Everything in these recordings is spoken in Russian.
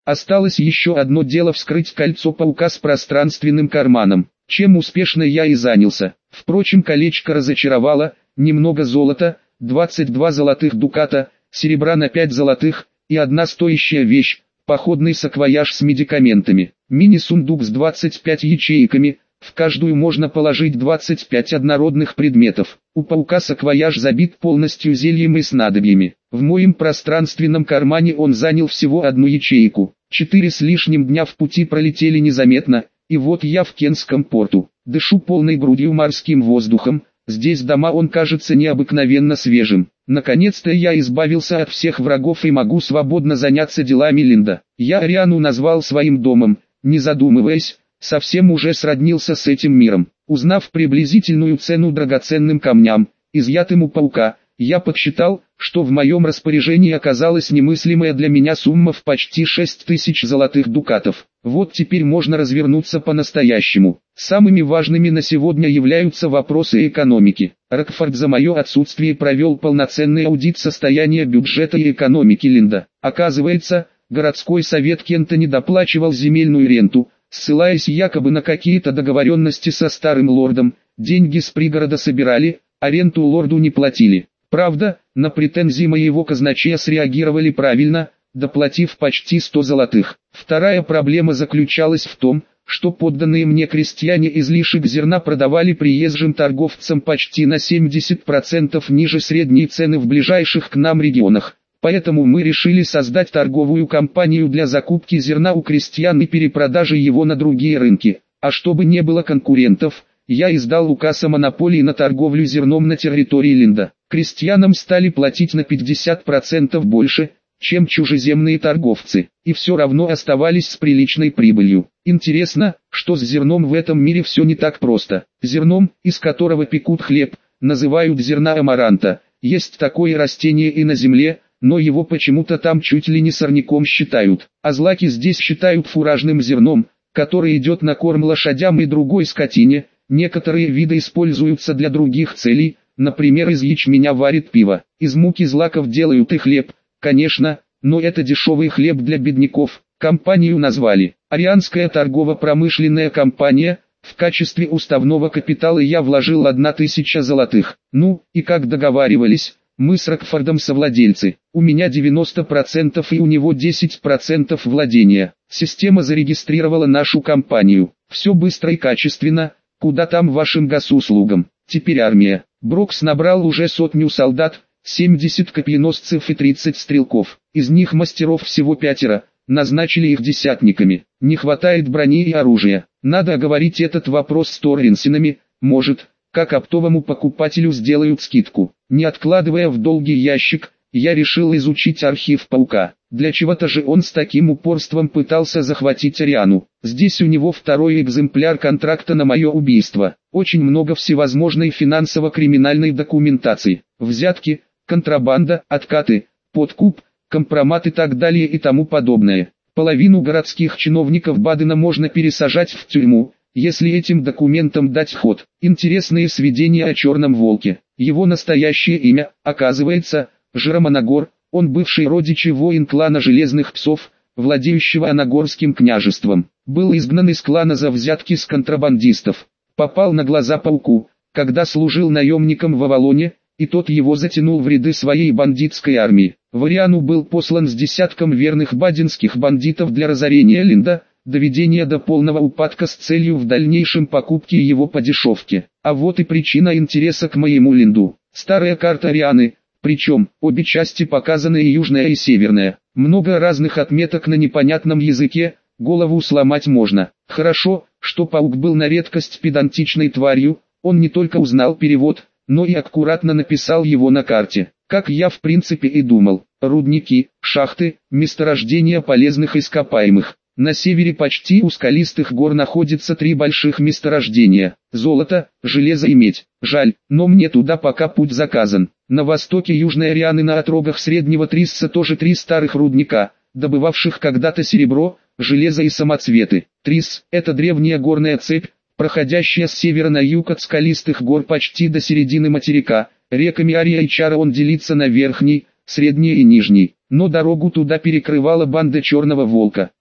Осталось еще одно дело: вскрыть кольцо паука с пространственным карманом, чем успешно я и занялся. Впрочем, колечко разочаровало: немного золота, 22 золотых дуката, серебра на 5 золотых, и одна стоящая вещь, походный саквояж с медикаментами, мини-сундук с 25 ячейками, в каждую можно положить 25 однородных предметов. У паука саквояж забит полностью зельем и снадобьями. В моем пространственном кармане он занял всего одну ячейку. 4 с лишним дня в пути пролетели незаметно, и вот я в Кентском порту. Дышу полной грудью морским воздухом, здесь дома он кажется необыкновенно свежим. Наконец-то я избавился от всех врагов и могу свободно заняться делами Линда. Я Ариану назвал своим домом, не задумываясь, совсем уже сроднился с этим миром. Узнав приблизительную цену драгоценным камням, изъятым у паука, я подсчитал, что в моем распоряжении оказалась немыслимая для меня сумма в почти 6000 золотых дукатов. Вот теперь можно развернуться по-настоящему. Самыми важными на сегодня являются вопросы экономики. Рокфорд за мое отсутствие провел полноценный аудит состояния бюджета и экономики Линда. Оказывается, городской совет Кента не доплачивал земельную ренту, ссылаясь якобы на какие-то договоренности со старым лордом. Деньги с пригорода собирали, а ренту лорду не платили. Правда, на претензии моего казначея среагировали правильно, доплатив почти 100 золотых. Вторая проблема заключалась в том, что подданные мне крестьяне излишек зерна продавали приезжим торговцам почти на 70% ниже средней цены в ближайших к нам регионах. Поэтому мы решили создать торговую компанию для закупки зерна у крестьян и перепродажи его на другие рынки. А чтобы не было конкурентов, я издал указ о монополии на торговлю зерном на территории Линда. Крестьянам стали платить на 50% больше, чем чужеземные торговцы, и все равно оставались с приличной прибылью. Интересно, что с зерном в этом мире все не так просто. Зерном, из которого пекут хлеб, называют зерна амаранта. Есть такое растение и на земле, но его почему-то там чуть ли не сорняком считают. А злаки здесь считают фуражным зерном, который идет на корм лошадям и другой скотине. Некоторые виды используются для других целей, например, из ячменя варят пиво, из муки злаков делают и хлеб, конечно, но это дешевый хлеб для бедняков. Компанию назвали «Арианская торгово-промышленная компания», в качестве уставного капитала я вложил 1000 золотых. Ну, и как договаривались, мы с Рокфордом совладельцы, у меня 90% и у него 10% владения. Система зарегистрировала нашу компанию, все быстро и качественно. Куда там вашим госуслугам? Теперь армия. Брокс набрал уже 100 солдат, 70 копьеносцев и 30 стрелков. Из них мастеров всего 5, назначили их десятниками. Не хватает брони и оружия. Надо оговорить этот вопрос с Торренсинами, может, как оптовому покупателю сделают скидку. Не откладывая в долгий ящик, я решил изучить архив паука. Для чего-то же он с таким упорством пытался захватить Ариану. Здесь у него второй экземпляр контракта на мое убийство. Очень много всевозможной финансово-криминальной документации. Взятки, контрабанда, откаты, подкуп, компромат и так далее и тому подобное. Половину городских чиновников Бадена можно пересажать в тюрьму, если этим документам дать ход. Интересные сведения о Черном Волке. Его настоящее имя, оказывается, Жеромонагор. Он бывший родич и воин клана Железных Псов, владеющего Анагорским княжеством. Был изгнан из клана за взятки с контрабандистов. Попал на глаза пауку, когда служил наемником в Авалоне, и тот его затянул в ряды своей бандитской армии. В Ариану был послан с десятком верных баденских бандитов для разорения Линда, доведения до полного упадка с целью в дальнейшем покупки его по дешевке. А вот и причина интереса к моему Линду. Старая карта Арианы. Причем, обе части показаны, и южная, и северная. Много разных отметок на непонятном языке, голову сломать можно. Хорошо, что паук был на редкость педантичной тварью, он не только узнал перевод, но и аккуратно написал его на карте. Как я в принципе и думал, рудники, шахты, месторождения полезных ископаемых. На севере почти у скалистых гор находится 3 больших месторождения – золото, железо и медь. Жаль, но мне туда пока путь заказан. На востоке Южной Арианы на отрогах Среднего Трисса тоже 3 старых рудника, добывавших когда-то серебро, железо и самоцветы. Трисс – это древняя горная цепь, проходящая с севера на юг от скалистых гор почти до середины материка. Реками Ария и Чара он делится на верхний, средний и нижний, но дорогу туда перекрывала банда Черного Волка.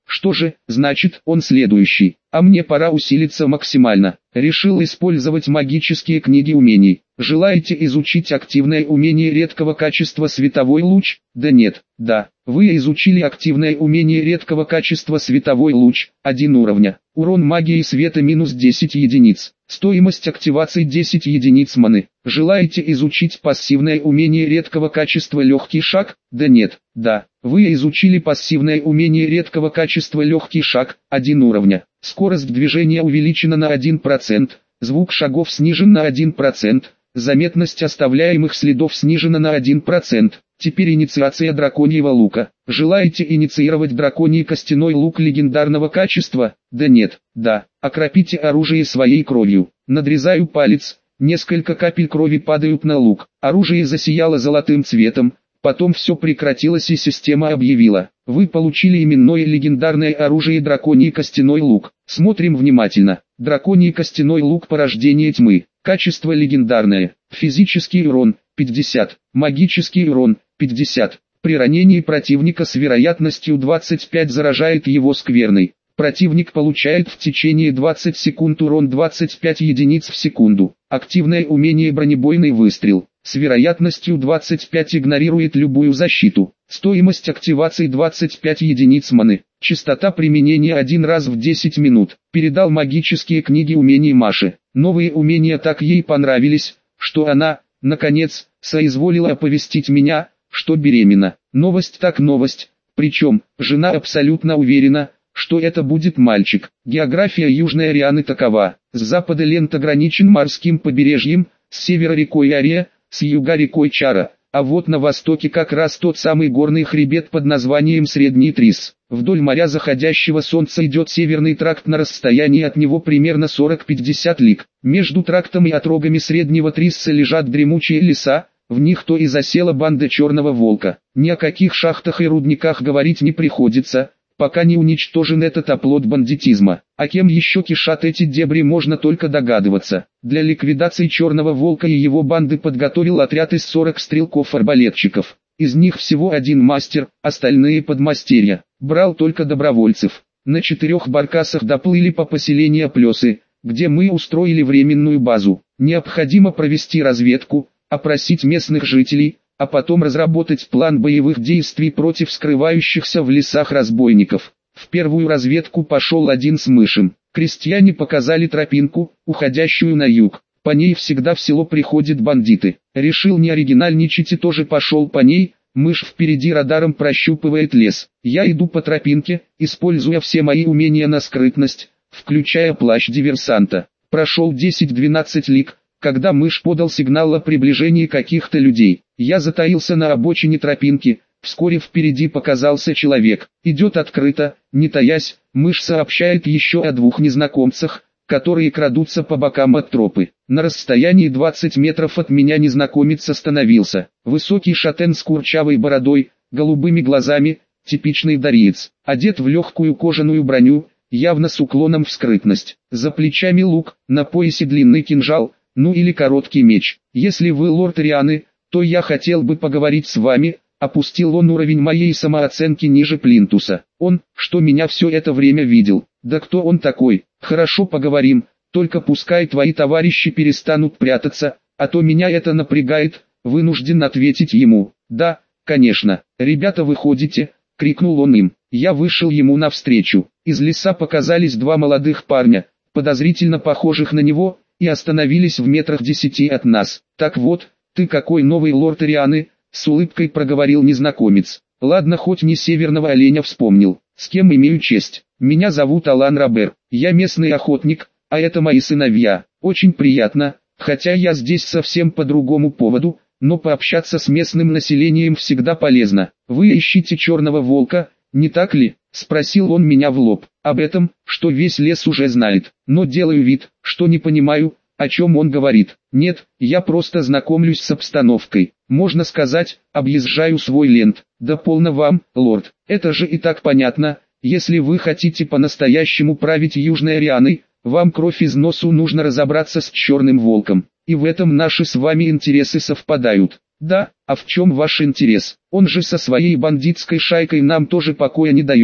Что же, значит, он следующий. А мне пора усилиться максимально. Решил использовать магические книги умений. Желаете изучить активное умение редкого качества световой луч? Да нет, да. Вы изучили активное умение редкого качества световой луч, 1 уровня. Урон магии света минус 10 единиц. Стоимость активации 10 единиц маны. Желаете изучить пассивное умение редкого качества легкий шаг? Да нет, да. Вы изучили пассивное умение редкого качества легкий шаг, 1 уровня. Скорость движения увеличена на 1%, звук шагов снижен на 1%, заметность оставляемых следов снижена на 1%. Теперь инициация драконьего лука. Желаете инициировать драконий костяной лук легендарного качества? Да нет, да. Окропите оружие своей кровью. Надрезаю палец, несколько капель крови падают на лук. Оружие засияло золотым цветом. Потом все прекратилось и система объявила: вы получили именное легендарное оружие драконий костяной лук. Смотрим внимательно. Драконий костяной лук порождение тьмы. Качество легендарное. Физический урон 50. Магический урон 50. При ранении противника с вероятностью 25 заражает его скверной. Противник получает в течение 20 секунд урон 25 единиц в секунду. Активное умение бронебойный выстрел. С вероятностью 25 игнорирует любую защиту. Стоимость активации 25 единиц маны. Частота применения 1 раз в 10 минут. Передал магические книги умений Маше. Новые умения так ей понравились, что она, наконец, соизволила оповестить меня, что беременна. Новость так новость. Причем, жена абсолютно уверена, что это будет мальчик. География Южной Арианы такова. С запада Лент ограничен морским побережьем, с севера рекой Ария, с юга рекой Чара, а вот на востоке как раз тот самый горный хребет под названием Средний Трис. Вдоль моря заходящего солнца идет северный тракт на расстоянии от него примерно 40-50 лиг. Между трактом и отрогами Среднего Триса лежат дремучие леса, в них то и засела банда Черного Волка. Ни о каких шахтах и рудниках говорить не приходится, пока не уничтожен этот оплот бандитизма. А кем еще кишат эти дебри, можно только догадываться. Для ликвидации Черного Волка и его банды подготовил отряд из 40 стрелков-арбалетчиков. Из них всего 1 мастер, остальные подмастерья. Брал только добровольцев. На 4 баркасах доплыли по поселению Плесы, где мы устроили временную базу. Необходимо провести разведку, опросить местных жителей, а потом разработать план боевых действий против скрывающихся в лесах разбойников. В первую разведку пошел один с мышем. Крестьяне показали тропинку, уходящую на юг. По ней всегда в село приходят бандиты. Решил не оригинальничать и тоже пошел по ней. Мышь впереди радаром прощупывает лес. Я иду по тропинке, используя все мои умения на скрытность, включая плащ диверсанта. Прошел 10-12 лиг, когда мышь подал сигнал о приближении каких-то людей. Я затаился на обочине тропинки. Вскоре впереди показался человек. Идет открыто, не таясь. Мышь сообщает еще о 2 незнакомцах, которые крадутся по бокам от тропы. На расстоянии 20 метров от меня незнакомец остановился. Высокий шатен с курчавой бородой, голубыми глазами, типичный дариец. Одет в легкую кожаную броню, явно с уклоном в скрытность. За плечами лук, на поясе длинный кинжал, ну или короткий меч. Если вы лорд Рианы, то я хотел бы поговорить с вами. Опустил он уровень моей самооценки ниже плинтуса. Он, что меня все это время видел. Да кто он такой? Хорошо, поговорим, только пускай твои товарищи перестанут прятаться, а то меня это напрягает. Вынужден ответить ему. Да, конечно. Ребята, выходите, крикнул он им. Я вышел ему навстречу. Из леса показались 2 молодых парня, подозрительно похожих на него, и остановились в метрах 10 от нас. Так вот, ты какой новый лорд Рианы? С улыбкой проговорил незнакомец. Ладно, хоть не северного оленя вспомнил. С кем имею честь? Меня зовут Алан Робер. Я местный охотник, а это мои сыновья. Очень приятно, хотя я здесь совсем по другому поводу, но пообщаться с местным населением всегда полезно. Вы ищете Черного Волка, не так ли? Спросил он меня в лоб. Об этом, что весь лес уже знает, но делаю вид, что не понимаю, о чем он говорит. Нет, я просто знакомлюсь с обстановкой. Можно сказать, объезжаю свой Лент. Да полно вам, лорд. Это же и так понятно. Если вы хотите по-настоящему править Южной Арианой, вам кровь из носу, нужно разобраться с Черным Волком. И в этом наши с вами интересы совпадают. Да, а в чем ваш интерес? Он же со своей бандитской шайкой нам тоже покоя не дает.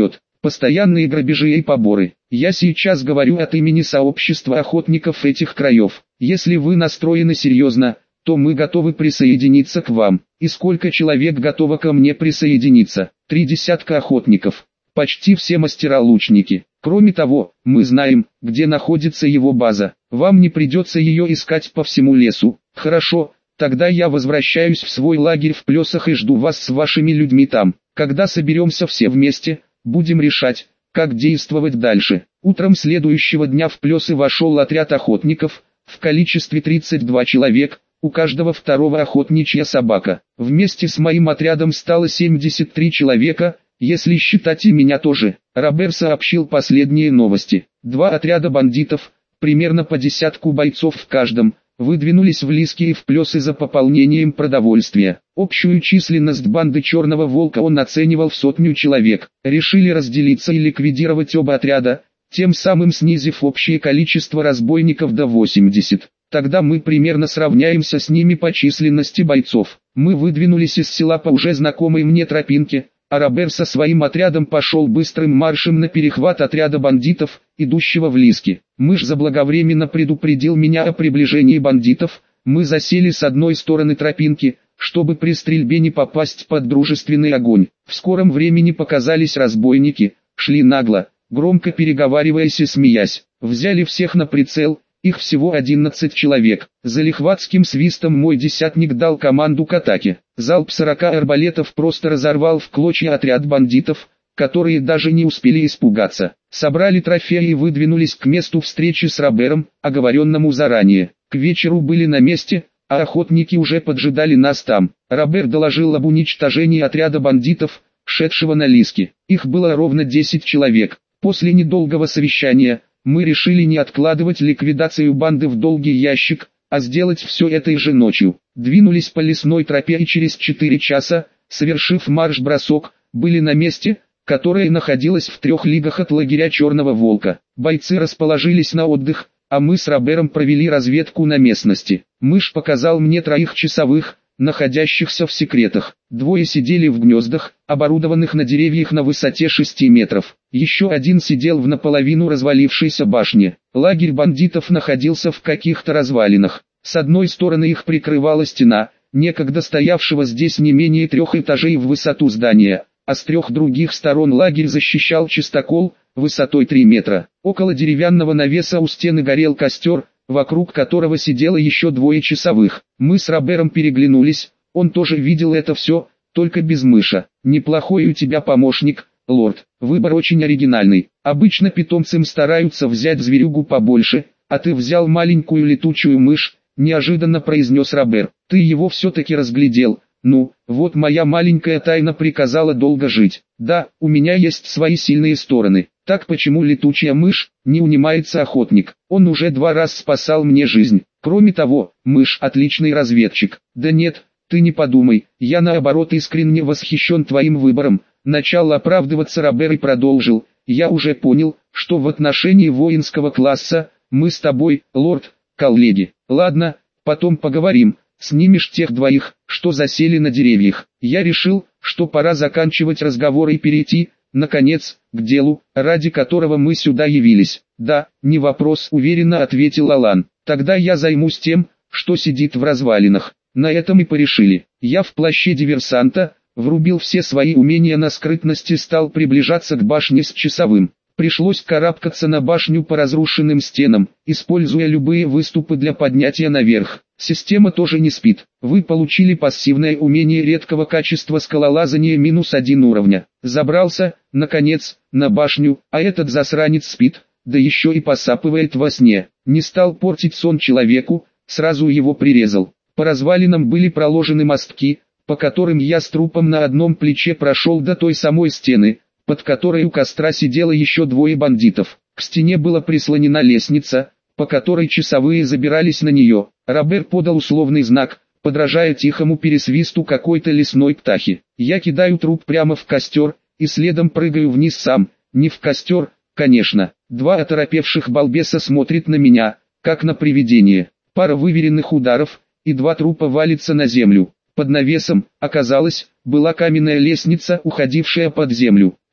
постоянные грабежи и поборы. Я сейчас говорю от имени сообщества охотников этих краев. Если вы настроены серьезно, то мы готовы присоединиться к вам. И сколько человек готово ко мне присоединиться? 3 десятка охотников. Почти все мастера-лучники. Кроме того, мы знаем, где находится его база. Вам не придется ее искать по всему лесу. Хорошо, тогда я возвращаюсь в свой лагерь в Плесах и жду вас с вашими людьми там. Когда соберемся все вместе, будем решать, как действовать дальше. Утром следующего дня в Плесы вошел отряд охотников, в количестве 32 человек, у каждого второго охотничья собака. Вместе с моим отрядом стало 73 человека, если считать и меня тоже. Робер сообщил последние новости. 2 отряда бандитов, примерно по десятку бойцов в каждом, выдвинулись в Лиски и в Плесы за пополнением продовольствия. Общую численность банды Черного Волка он оценивал в 100 человек. Решили разделиться и ликвидировать оба отряда, тем самым снизив общее количество разбойников до 80. Тогда мы примерно сравняемся с ними по численности бойцов. Мы выдвинулись из села по уже знакомой мне тропинке, а Робер со своим отрядом пошел быстрым маршем на перехват отряда бандитов, идущего в Лиски. Мышь заблаговременно предупредил меня о приближении бандитов. Мы засели с одной стороны тропинки, чтобы при стрельбе не попасть под дружественный огонь. В скором времени показались разбойники, шли нагло, громко переговариваясь и смеясь. Взяли всех на прицел. Их всего 11 человек. За лихватским свистом мой десятник дал команду к атаке. Залп 40 арбалетов просто разорвал в клочья отряд бандитов, которые даже не успели испугаться. Собрали трофеи и выдвинулись к месту встречи с Робером, оговоренному заранее. К вечеру были на месте, а охотники уже поджидали нас там. Робер доложил об уничтожении отряда бандитов, шедшего на Лиски. Их было ровно 10 человек. После недолгого совещания, мы решили не откладывать ликвидацию банды в долгий ящик, а сделать все этой же ночью. Двинулись по лесной тропе и через 4 часа, совершив марш-бросок, были на месте, которое находилось в 3 лигах от лагеря Черного Волка. Бойцы расположились на отдых, а мы с Робером провели разведку на местности. Мышь показал мне 3 часовых, находящихся в секретах. 2 сидели в гнездах, оборудованных на деревьях на высоте 6 метров. Еще 1 сидел в наполовину развалившейся башне. Лагерь бандитов находился в каких-то развалинах. С одной стороны их прикрывала стена, некогда стоявшего здесь не менее 3 этажей в высоту здания, а с 3 других сторон лагерь защищал чистокол, высотой 3 метра. Около деревянного навеса у стены горел костер, вокруг которого сидело еще 2 часовых. Мы с Робером переглянулись, он тоже видел это все, только без мыша. Неплохой у тебя помощник, лорд, выбор очень оригинальный. Обычно питомцам стараются взять зверюгу побольше, а ты взял маленькую летучую мышь, неожиданно произнес Робер. Ты его все-таки разглядел. Ну, вот моя маленькая тайна приказала долго жить. Да, у меня есть свои сильные стороны. Так почему летучая мышь, не унимается охотник? Он уже 2 раза спасал мне жизнь. Кроме того, мышь отличный разведчик. Да нет, ты не подумай, я наоборот искренне восхищен твоим выбором. Начал оправдываться Робер и продолжил. Я уже понял, что в отношении воинского класса, мы с тобой, лорд, коллеги. Ладно, потом поговорим. Снимешь тех 2, что засели на деревьях. Я решил, что пора заканчивать разговор и перейти, наконец, к делу, ради которого мы сюда явились. Да, не вопрос, уверенно ответил Алан. Тогда я займусь тем, что сидит в развалинах. На этом и порешили. Я в плаще диверсанта, врубил все свои умения на скрытность и стал приближаться к башне с часовым. Пришлось карабкаться на башню по разрушенным стенам, используя любые выступы для поднятия наверх. Система тоже не спит. Вы получили пассивное умение редкого качества скалолазания -1 уровня. Забрался, наконец, на башню, а этот засранец спит, да еще и посапывает во сне. Не стал портить сон человеку, сразу его прирезал. По развалинам были проложены мостки, по которым я с трупом на одном плече прошел до той самой стены, под которой у костра сидело еще 2 бандитов. К стене была прислонена лестница, по которой часовые забирались на нее. Робер подал условный знак, подражая тихому пересвисту какой-то лесной птахи. Я кидаю труп прямо в костер, и следом прыгаю вниз сам, не в костер, конечно. 2 оторопевших балбеса смотрят на меня, как на привидение. Пара выверенных ударов, и 2 трупа валятся на землю. Под навесом, оказалось, была каменная лестница, уходившая под землю.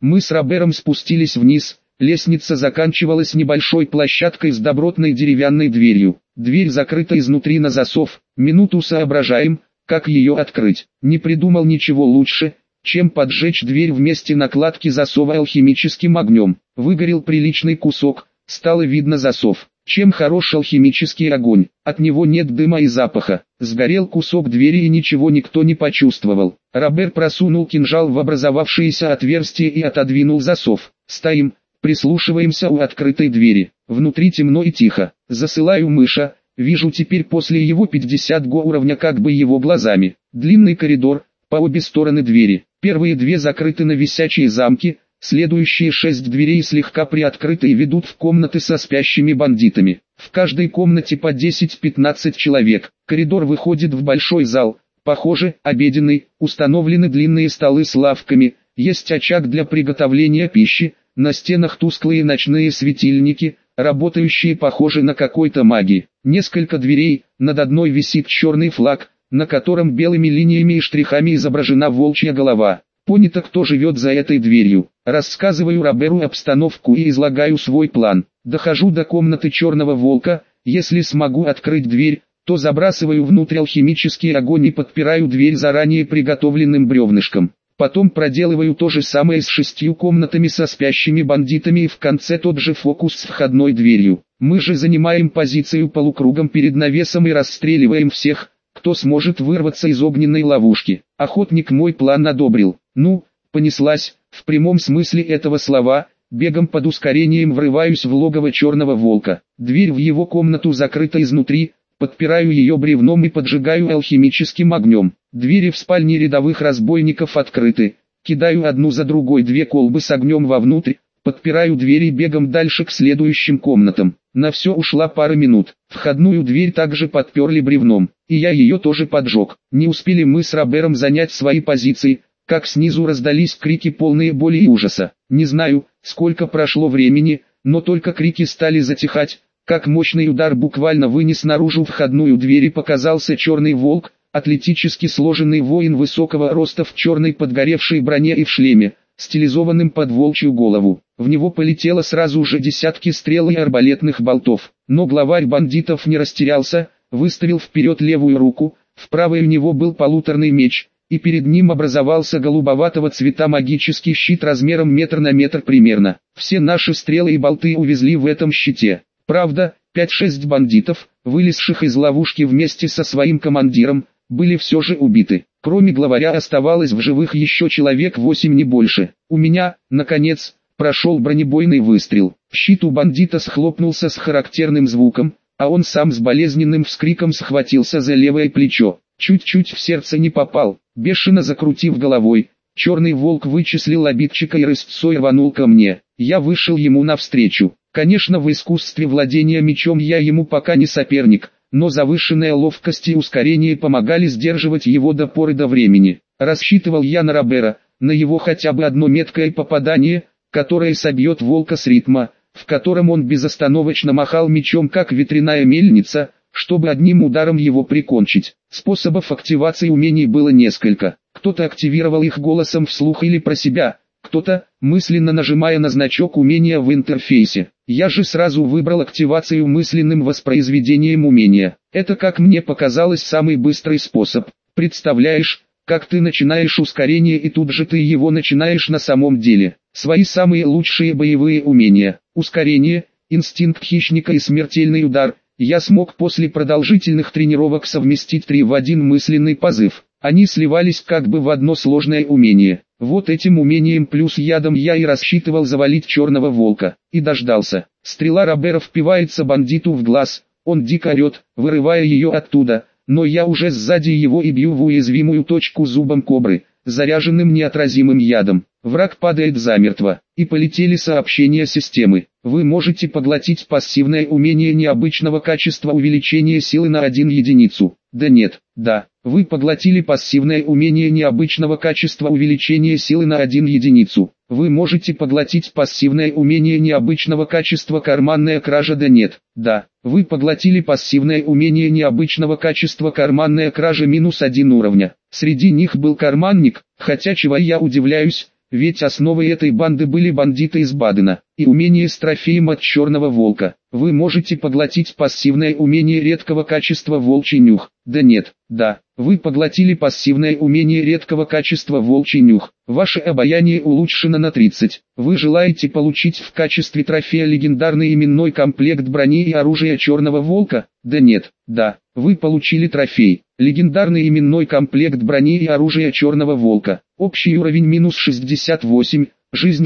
Мы с Робером спустились вниз, лестница заканчивалась небольшой площадкой с добротной деревянной дверью. Дверь закрыта изнутри на засов, минуту соображаем, как ее открыть. Не придумал ничего лучше, чем поджечь дверь в месте накладки засова алхимическим огнем. Выгорел приличный кусок, стало видно засов. Чем хорош алхимический огонь, от него нет дыма и запаха. Сгорел кусок двери и ничего никто не почувствовал. Робер просунул кинжал в образовавшееся отверстие и отодвинул засов. Стоим, прислушиваемся у открытой двери. Внутри темно и тихо. Засылаю мыша, вижу теперь после его 50 уровня как бы его глазами. Длинный коридор, по обе стороны двери. Первые две закрыты на висячие замки. Следующие 6 дверей слегка приоткрыты и ведут в комнаты со спящими бандитами. В каждой комнате по 10-15 человек. Коридор выходит в большой зал, похоже, обеденный, установлены длинные столы с лавками, есть очаг для приготовления пищи, на стенах тусклые ночные светильники, работающие похоже на какой-то магии. Несколько дверей, над одной висит черный флаг, на котором белыми линиями и штрихами изображена волчья голова. Понято, кто живет за этой дверью. Рассказываю Роберу обстановку и излагаю свой план. Дохожу до комнаты черного волка, если смогу открыть дверь, то забрасываю внутрь алхимический огонь и подпираю дверь заранее приготовленным бревнышком. Потом проделываю то же самое с 6 комнатами со спящими бандитами и в конце тот же фокус с входной дверью. Мы же занимаем позицию полукругом перед навесом и расстреливаем всех, кто сможет вырваться из огненной ловушки. Охотник мой план одобрил. Ну, понеслась, в прямом смысле этого слова, бегом под ускорением врываюсь в логово черного волка. Дверь в его комнату закрыта изнутри, подпираю ее бревном и поджигаю алхимическим огнем. Двери в спальне рядовых разбойников открыты, кидаю одну за другой 2 колбы с огнем вовнутрь, подпираю двери и бегом дальше к следующим комнатам. На все ушла пара минут. Входную дверь также подперли бревном, и я ее тоже поджег. Не успели мы с Робером занять свои позиции, как снизу раздались крики полные боли и ужаса. Не знаю, сколько прошло времени, но только крики стали затихать, как мощный удар буквально вынес наружу входную дверь и показался черный волк, атлетически сложенный воин высокого роста в черной подгоревшей броне и в шлеме, стилизованным под волчью голову. В него полетело сразу же десятки стрел и арбалетных болтов, но главарь бандитов не растерялся, выставил вперед левую руку, в правой у него был полуторный меч, и перед ним образовался голубоватого цвета магический щит размером метр на метр примерно. Все наши стрелы и болты увезли в этом щите. Правда, 5-6 бандитов, вылезших из ловушки вместе со своим командиром, были все же убиты. Кроме главаря оставалось в живых еще человек 8 не больше. У меня, наконец, прошел бронебойный выстрел. Щит у бандита схлопнулся с характерным звуком, а он сам с болезненным вскриком схватился за левое плечо. Чуть-чуть в сердце не попал. Бешено закрутив головой, черный волк вычислил обидчика и рысцой рванул ко мне. Я вышел ему навстречу. Конечно, в искусстве владения мечом я ему пока не соперник, но завышенная ловкость и ускорение помогали сдерживать его до поры до времени. Рассчитывал я на Робера, на его хотя бы одно меткое попадание, которое собьет волка с ритма, в котором он безостановочно махал мечом как ветряная мельница, чтобы одним ударом его прикончить. Способов активации умений было несколько. Кто-то активировал их голосом вслух или про себя, кто-то, мысленно нажимая на значок умения в интерфейсе. Я же сразу выбрал активацию мысленным воспроизведением умения. Это, как мне показалось, самый быстрый способ. Представляешь, как ты начинаешь ускорение и тут же ты его начинаешь на самом деле. Свои самые лучшие боевые умения. Ускорение, инстинкт хищника и смертельный удар. Я смог после продолжительных тренировок совместить 3 в 1 мысленный позыв. Они сливались как бы в одно сложное умение. Вот этим умением плюс ядом я и рассчитывал завалить черного волка. И дождался. Стрела Робера впивается бандиту в глаз. Он дико орет, вырывая ее оттуда. Но я уже сзади его и бью в уязвимую точку зубом кобры, заряженным неотразимым ядом. Враг падает замертво. И полетели сообщения системы. Вы можете поглотить пассивное умение необычного качества увеличения силы на 1 единицу. Да нет, да. Вы поглотили пассивное умение необычного качества увеличения силы на 1 единицу. Вы можете поглотить пассивное умение необычного качества карманная кража. Да нет, да. Вы поглотили пассивное умение необычного качества карманная кража -1 уровня. Среди них был карманник, хотя чего я удивляюсь, ведь основой этой банды были бандиты из Бадена, и умение с трофеем от черного волка. Вы можете поглотить пассивное умение редкого качества волчий нюх. Да нет, да, вы поглотили пассивное умение редкого качества волчий нюх. Ваше обаяние улучшено на 30. Вы желаете получить в качестве трофея легендарный именной комплект брони и оружия черного волка? Да нет, да, вы получили трофей. Легендарный именной комплект брони и оружия черного волка. Общий уровень минус 68, жизнь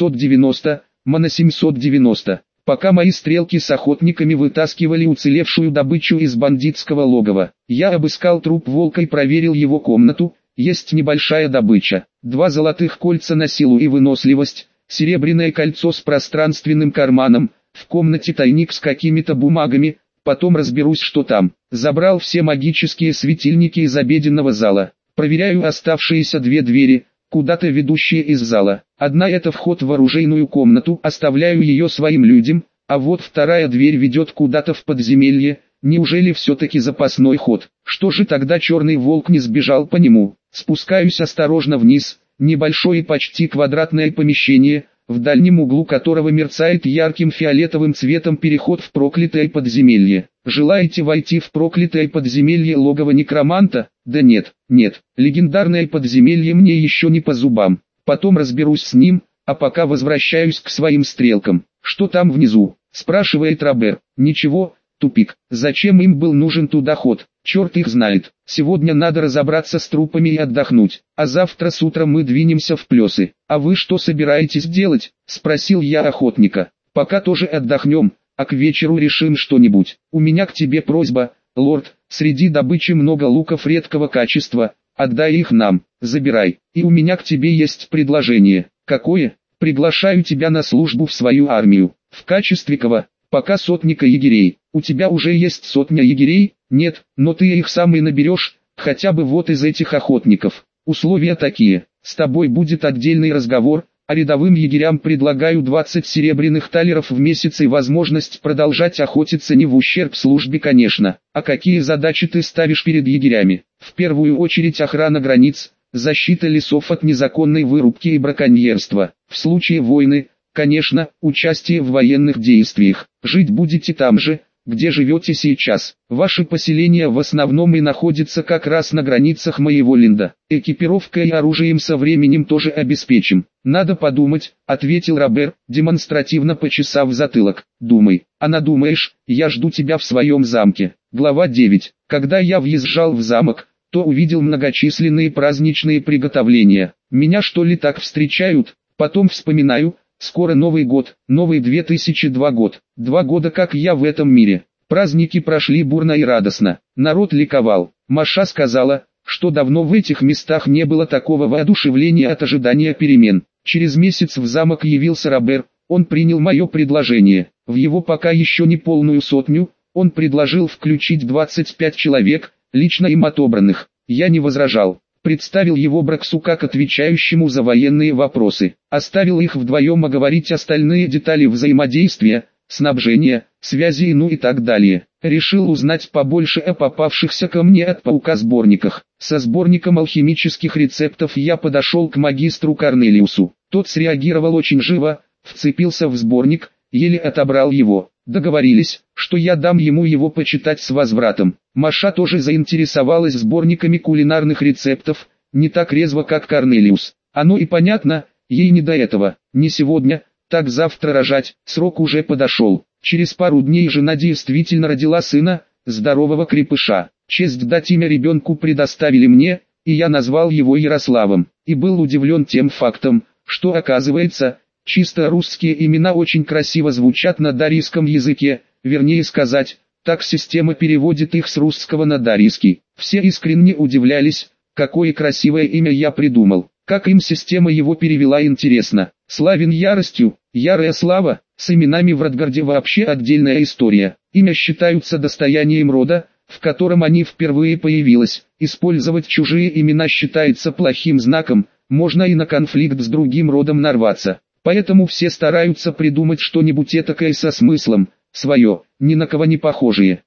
690, мана 790. Пока мои стрелки с охотниками вытаскивали уцелевшую добычу из бандитского логова, я обыскал труп волка и проверил его комнату. Есть небольшая добыча. 2 золотых кольца на силу и выносливость, серебряное кольцо с пространственным карманом, в комнате тайник с какими-то бумагами, потом разберусь, что там. Забрал все магические светильники из обеденного зала. Проверяю оставшиеся 2 двери, куда-то ведущие из зала. Одна это вход в оружейную комнату, оставляю ее своим людям, а вот вторая дверь ведет куда-то в подземелье. Неужели все-таки запасной ход? Что же тогда черный волк не сбежал по нему? Спускаюсь осторожно вниз, небольшое почти квадратное помещение, в дальнем углу которого мерцает ярким фиолетовым цветом переход в проклятое подземелье. Желаете войти в проклятое подземелье логово некроманта? Да нет, нет, легендарное подземелье мне еще не по зубам. Потом разберусь с ним, а пока возвращаюсь к своим стрелкам. Что там внизу? Спрашивает Робер. Ничего, тупик. Зачем им был нужен туда ход? Черт их знает. Сегодня надо разобраться с трупами и отдохнуть, а завтра с утра мы двинемся в Плесы. А вы что собираетесь делать? Спросил я охотника. Пока тоже отдохнем, а к вечеру решим что-нибудь. У меня к тебе просьба, лорд, среди добычи много луков редкого качества, отдай их нам, забирай. И у меня к тебе есть предложение. Какое? Приглашаю тебя на службу в свою армию. В качестве кого? Пока сотника егерей. У тебя уже есть 100 егерей? Нет, но ты их сам и наберешь, хотя бы вот из этих охотников. Условия такие. С тобой будет отдельный разговор, а рядовым егерям предлагаю 20 серебряных талеров в месяц и возможность продолжать охотиться не в ущерб службе, конечно. А какие задачи ты ставишь перед егерями? В первую очередь охрана границ, защита лесов от незаконной вырубки и браконьерства. В случае войны, конечно, участие в военных действиях. Жить будете там же, где живете сейчас. Ваше поселение в основном и находится как раз на границах моего ленда. Экипировкой и оружием со временем тоже обеспечим. Надо подумать, ответил Робер, демонстративно почесав затылок. Думай, а надумаешь, я жду тебя в своем замке. Глава 9. Когда я въезжал в замок, то увидел многочисленные праздничные приготовления. Меня что ли так встречают? Потом вспоминаю, скоро Новый год, новый 2002 год. 2 года как я в этом мире. Праздники прошли бурно и радостно. Народ ликовал. Маша сказала, что давно в этих местах не было такого воодушевления от ожидания перемен. Через месяц в замок явился Робер. Он принял мое предложение. В его пока еще не полную 100, он предложил включить 25 человек, лично им отобранных. Я не возражал. Представил его Браксу как отвечающему за военные вопросы. Оставил их вдвоем оговорить остальные детали взаимодействия, снабжения, связи ну и так далее. Решил узнать побольше о попавшихся ко мне от паука сборниках. Со сборником алхимических рецептов я подошел к магистру Корнелиусу. Тот среагировал очень живо, вцепился в сборник, еле отобрал его. Договорились, что я дам ему его почитать с возвратом. Маша тоже заинтересовалась сборниками кулинарных рецептов, не так резво как Корнелиус. Оно и понятно, ей не до этого. Не сегодня, так завтра рожать, срок уже подошел. Через пару дней жена действительно родила сына, здорового крепыша. Честь дать имя ребенку предоставили мне, и я назвал его Ярославом. И был удивлен тем фактом, что оказывается, чисто русские имена очень красиво звучат на дарийском языке, вернее сказать, так система переводит их с русского на дарийский. Все искренне удивлялись, какое красивое имя я придумал. Как им система его перевела, интересно. Славен яростью, ярая слава, с именами в Радгарде вообще отдельная история. Имя считаются достоянием рода, в котором они впервые появилось. Использовать чужие имена считается плохим знаком, можно и на конфликт с другим родом нарваться. Поэтому все стараются придумать что-нибудь этакое со смыслом, свое, ни на кого не похожее.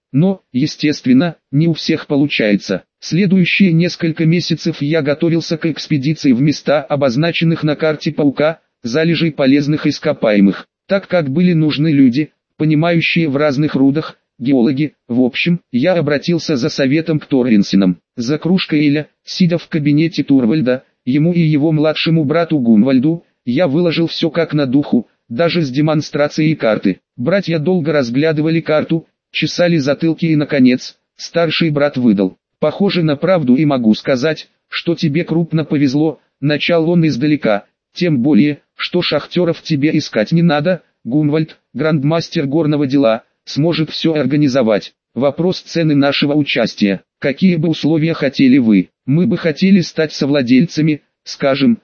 Но, естественно, не у всех получается. Следующие несколько месяцев я готовился к экспедиции в места, обозначенных на карте Паука, залежей полезных ископаемых, так как были нужны люди, понимающие в разных рудах, геологи. В общем, я обратился за советом к Торренсенам. За кружкой эля, сидя в кабинете Турвальда, ему и его младшему брату Гунвальду, я выложил все как на духу, даже с демонстрацией карты. Братья долго разглядывали карту, чесали затылки и наконец, старший брат выдал: «Похоже на правду и могу сказать, что тебе крупно повезло», начал он издалека, «тем более, что шахтеров тебе искать не надо, Гунвальд, грандмастер горного дела, сможет все организовать. Вопрос цены нашего участия, какие бы условия хотели вы? Мы бы хотели стать совладельцами, скажем,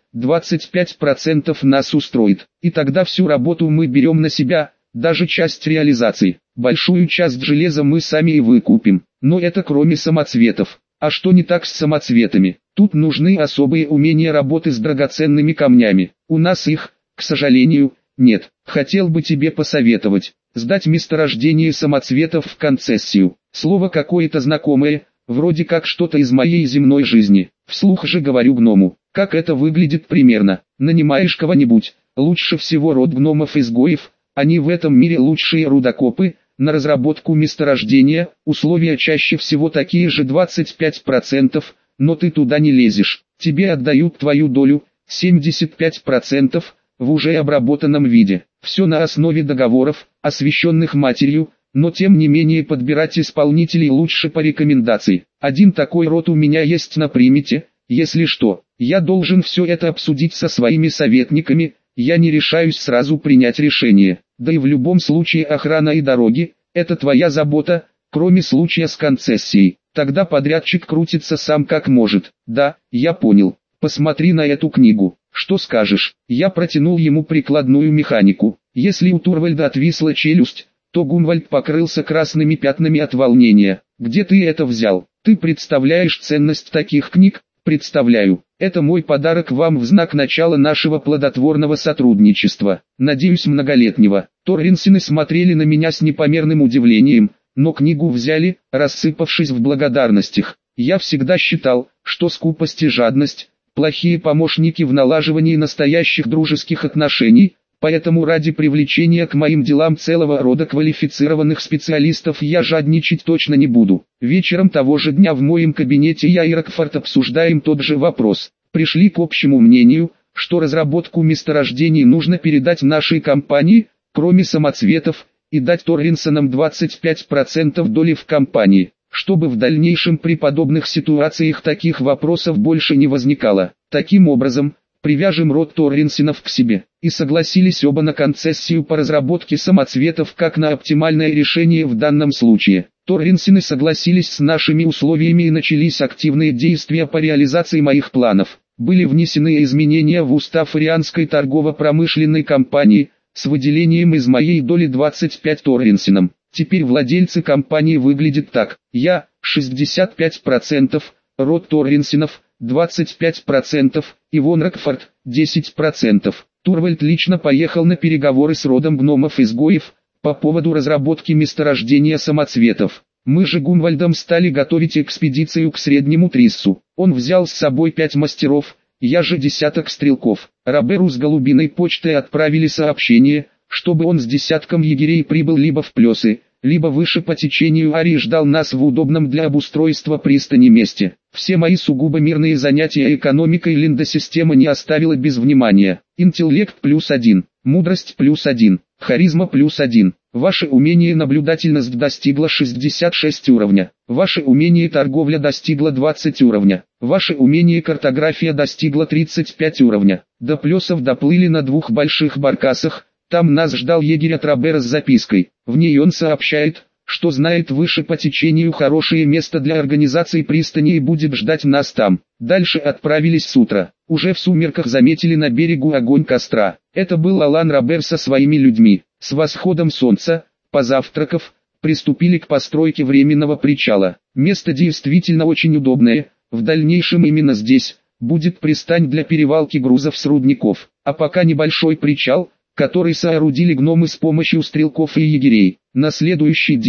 25% нас устроит, и тогда всю работу мы берем на себя, даже часть реализации. Большую часть железа мы сами и выкупим, но это кроме самоцветов. А что не так с самоцветами? Тут нужны особые умения работы с драгоценными камнями. У нас их, к сожалению, нет. Хотел бы тебе посоветовать сдать месторождение самоцветов в концессию. Слово какое-то знакомое, вроде как что-то из моей земной жизни. Вслух же говорю гному. Как это выглядит примерно? Нанимаешь кого-нибудь, лучше всего род гномов-изгоев, они в этом мире лучшие рудокопы, на разработку месторождения, условия чаще всего такие же 25%, но ты туда не лезешь. Тебе отдают твою долю, 75%, в уже обработанном виде. Все на основе договоров, освященных матерью, но тем не менее подбирать исполнителей лучше по рекомендации. Один такой род у меня есть на примете, если что. Я должен все это обсудить со своими советниками, я не решаюсь сразу принять решение. Да и в любом случае охрана и дороги – это твоя забота, кроме случая с концессией. Тогда подрядчик крутится сам как может. Да, я понял. Посмотри на эту книгу. Что скажешь? Я протянул ему прикладную механику. Если у Турвальда отвисла челюсть, то Гунвальд покрылся красными пятнами от волнения. Где ты это взял? Ты представляешь ценность таких книг? Представляю. Это мой подарок вам в знак начала нашего плодотворного сотрудничества. Надеюсь, многолетнего. Торренсены смотрели на меня с непомерным удивлением, но книгу взяли, рассыпавшись в благодарностях. Я всегда считал, что скупость и жадность – плохие помощники в налаживании настоящих дружеских отношений, поэтому ради привлечения к моим делам целого рода квалифицированных специалистов я жадничать точно не буду. Вечером того же дня в моем кабинете я и Рокфорд обсуждаем тот же вопрос. Пришли к общему мнению, что разработку месторождений нужно передать нашей компании, кроме самоцветов, и дать Торренсенам 25% доли в компании, чтобы в дальнейшем при подобных ситуациях таких вопросов больше не возникало. Таким образом, привяжем род Торренсенов к себе, и согласились оба на концессию по разработке самоцветов как на оптимальное решение в данном случае. Торренсены согласились с нашими условиями и начались активные действия по реализации моих планов. Были внесены изменения в устав Ирианской торгово-промышленной компании, с выделением из моей доли 25 Торренсенам. Теперь владельцы компании выглядят так: я – 65%, род Торренсенов – 25%, Ивон Рокфорд – 10%. Турвальд лично поехал на переговоры с родом гномов-изгоев по поводу разработки месторождения самоцветов. Мы же Гунвальдом стали готовить экспедицию к Среднему Триссу. Он взял с собой 5 мастеров, я же десяток стрелков. Роберу с голубиной почтой отправили сообщение, чтобы он с десятком егерей прибыл либо в Плесы, либо выше по течению Ари и ждал нас в удобном для обустройства пристани месте. Все мои сугубо мирные занятия экономикой линдосистема не оставила без внимания. Интеллект +1, мудрость +1, харизма +1. Ваше умение наблюдательность достигло 66 уровня. Ваше умение торговля достигло 20 уровня. Ваше умение картография достигло 35 уровня. До Плесов доплыли на 2 больших баркасах. Там нас ждал егерь от Робера с запиской. В ней он сообщает, что знает выше по течению хорошее место для организации пристани и будет ждать нас там. Дальше отправились с утра. Уже в сумерках заметили на берегу огонь костра. Это был Алан Робер со своими людьми. С восходом солнца, позавтракав, приступили к постройке временного причала. Место действительно очень удобное. В дальнейшем именно здесь будет пристань для перевалки грузов с рудников. А пока небольшой причал, который соорудили гномы с помощью стрелков и егерей. На следующий день,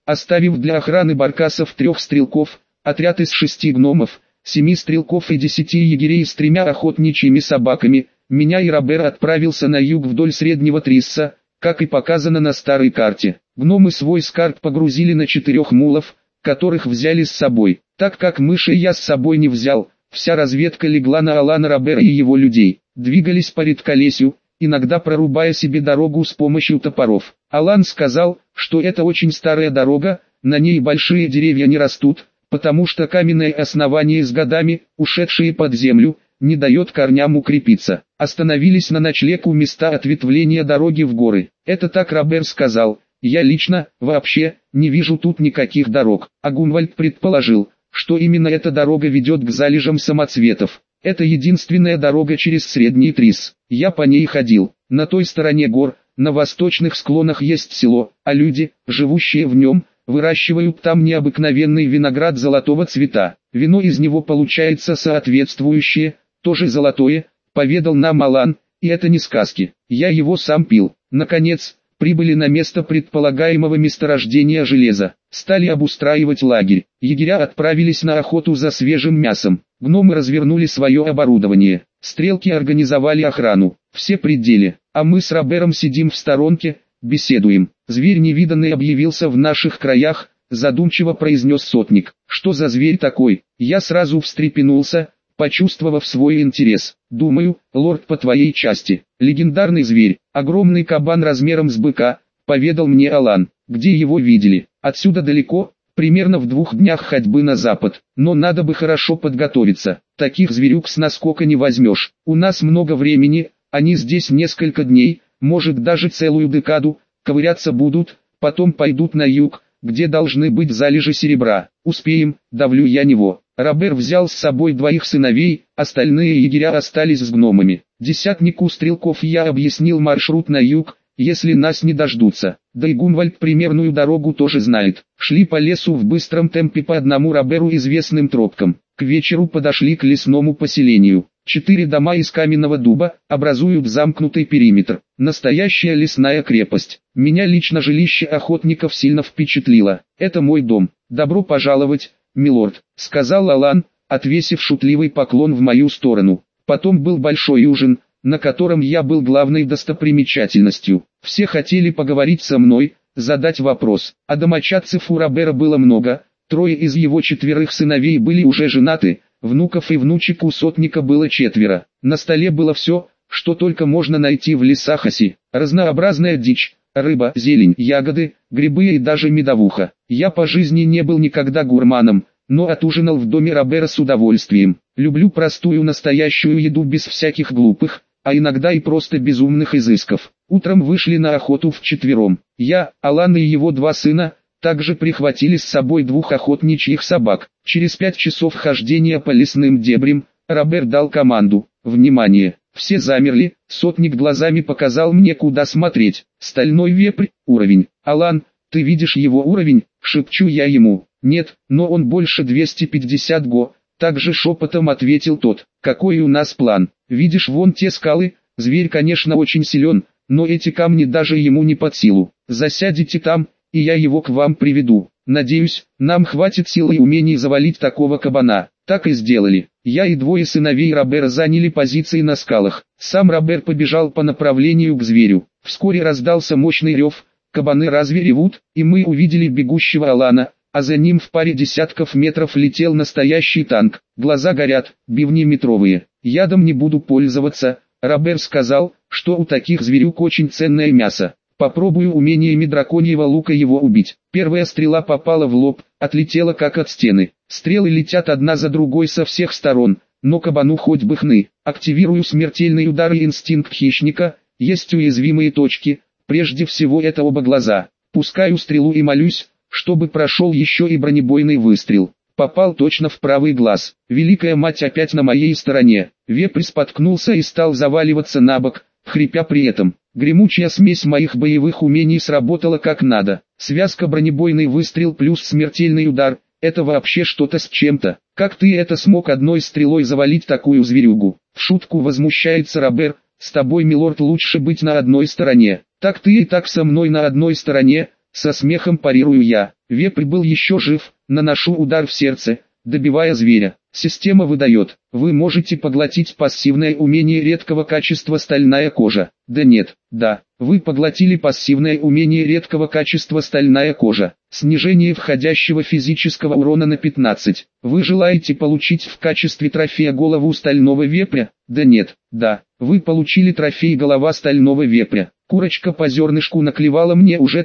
оставив для охраны баркасов 3 стрелков, отряд из 6 гномов, 7 стрелков и 10 егерей с 3 охотничьими собаками, меня и Робер отправился на юг вдоль Среднего Трисса, как и показано на старой карте. Гномы свой скарб погрузили на 4 мулов, которых взяли с собой. Так как мыши я с собой не взял, вся разведка легла на Алана Робера и его людей. Двигались по редколесью, иногда прорубая себе дорогу с помощью топоров. Алан сказал, что это очень старая дорога, на ней большие деревья не растут, потому что каменное основание с годами, ушедшие под землю, не дает корням укрепиться. Остановились на ночлег у места ответвления дороги в горы. Это так Робер сказал. Я лично, вообще, не вижу тут никаких дорог. А Гунвальд предположил, что именно эта дорога ведет к залежам самоцветов. Это единственная дорога через Средний Трисс. Я по ней ходил. На той стороне гор, на восточных склонах есть село, а люди, живущие в нем, выращивают там необыкновенный виноград золотого цвета. Вино из него получается соответствующее, тоже золотое, поведал нам Алан, и это не сказки. Я его сам пил. Наконец, прибыли на место предполагаемого месторождения железа. Стали обустраивать лагерь. Егеря отправились на охоту за свежим мясом. Гномы развернули свое оборудование. Стрелки организовали охрану. Все при деле. А мы с Робером сидим в сторонке, беседуем. Зверь невиданный объявился в наших краях, задумчиво произнес сотник. Что за зверь такой? Я сразу встрепенулся, почувствовав свой интерес. Думаю, лорд, по твоей части. Легендарный зверь, огромный кабан размером с быка, поведал мне Алан. Где его видели? Отсюда далеко, примерно в 2 днях ходьбы на запад. Но надо бы хорошо подготовиться. Таких зверюк с наскока не возьмешь. У нас много времени, они здесь несколько дней, может даже целую декаду, ковыряться будут, потом пойдут на юг, где должны быть залежи серебра. Успеем, давлю я него. Робер взял с собой 2 сыновей, остальные егеря остались с гномами. Десятнику стрелков я объяснил маршрут на юг, если нас не дождутся. Да и Гунвальд примерную дорогу тоже знает. Шли по лесу в быстром темпе по одному Роберу известным тропкам. К вечеру подошли к лесному поселению. 4 дома из каменного дуба образуют замкнутый периметр. Настоящая лесная крепость. Меня лично жилище охотников сильно впечатлило. Это мой дом. Добро пожаловать, милорд, сказал Алан, отвесив шутливый поклон в мою сторону. Потом был большой ужин, на котором я был главной достопримечательностью. Все хотели поговорить со мной, задать вопрос. А домочадцев у Робера было много, 3 из его 4 сыновей были уже женаты, внуков и внучек у сотника было 4. На столе было все, что только можно найти в лесах Оси. Разнообразная дичь, рыба, зелень, ягоды, грибы и даже медовуха. Я по жизни не был никогда гурманом, но отужинал в доме Робера с удовольствием. Люблю простую настоящую еду без всяких глупых, а иногда и просто безумных изысков. Утром вышли на охоту вчетвером. Я, Алан и его 2 сына, также прихватили с собой 2 охотничьих собак. Через 5 часов хождения по лесным дебрям, Робер дал команду. Внимание! Все замерли, сотник глазами показал мне, куда смотреть. Стальной вепрь, уровень. Алан, ты видишь его уровень? Шепчу я ему. Нет, но он больше 250 го. Также шепотом ответил тот. Какой у нас план? Видишь вон те скалы? Зверь, конечно, очень силен, но эти камни даже ему не под силу. Засядете там, и я его к вам приведу. Надеюсь, нам хватит сил и умений завалить такого кабана. Так и сделали. Я и 2 сыновей Робера заняли позиции на скалах. Сам Робер побежал по направлению к зверю. Вскоре раздался мощный рев, кабаны разве ревут, и мы увидели бегущего Алана, а за ним в паре десятков метров летел настоящий танк. Глаза горят, бивни метровые. Ядом не буду пользоваться. Робер сказал, что у таких зверюк очень ценное мясо. Попробую умениями драконьего лука его убить. Первая стрела попала в лоб, отлетела как от стены. Стрелы летят одна за другой со всех сторон, но кабану хоть бы хны. Активирую смертельный удар и инстинкт хищника, есть уязвимые точки, прежде всего это оба глаза. Пускаю стрелу и молюсь, чтобы прошел еще и бронебойный выстрел. Попал точно в правый глаз. Великая мать опять на моей стороне. Вепрь споткнулся и стал заваливаться на бок, хрипя при этом. Гремучая смесь моих боевых умений сработала как надо. Связка бронебойный выстрел плюс смертельный удар. Это вообще что-то с чем-то. Как ты это смог одной стрелой завалить такую зверюгу? В шутку возмущается Робер. С тобой, милорд, лучше быть на одной стороне. Так ты и так со мной на одной стороне, Со смехом парирую я. Вепрь был еще жив, наношу удар в сердце, добивая зверя. Система выдает: вы можете поглотить пассивное умение редкого качества стальная кожа. Да нет, да, вы поглотили пассивное умение редкого качества стальная кожа. Снижение входящего физического урона на 15. Вы желаете получить в качестве трофея голову стального вепря? Да нет, да, вы получили трофей голова стального вепря. Курочка по зернышку наклевала мне уже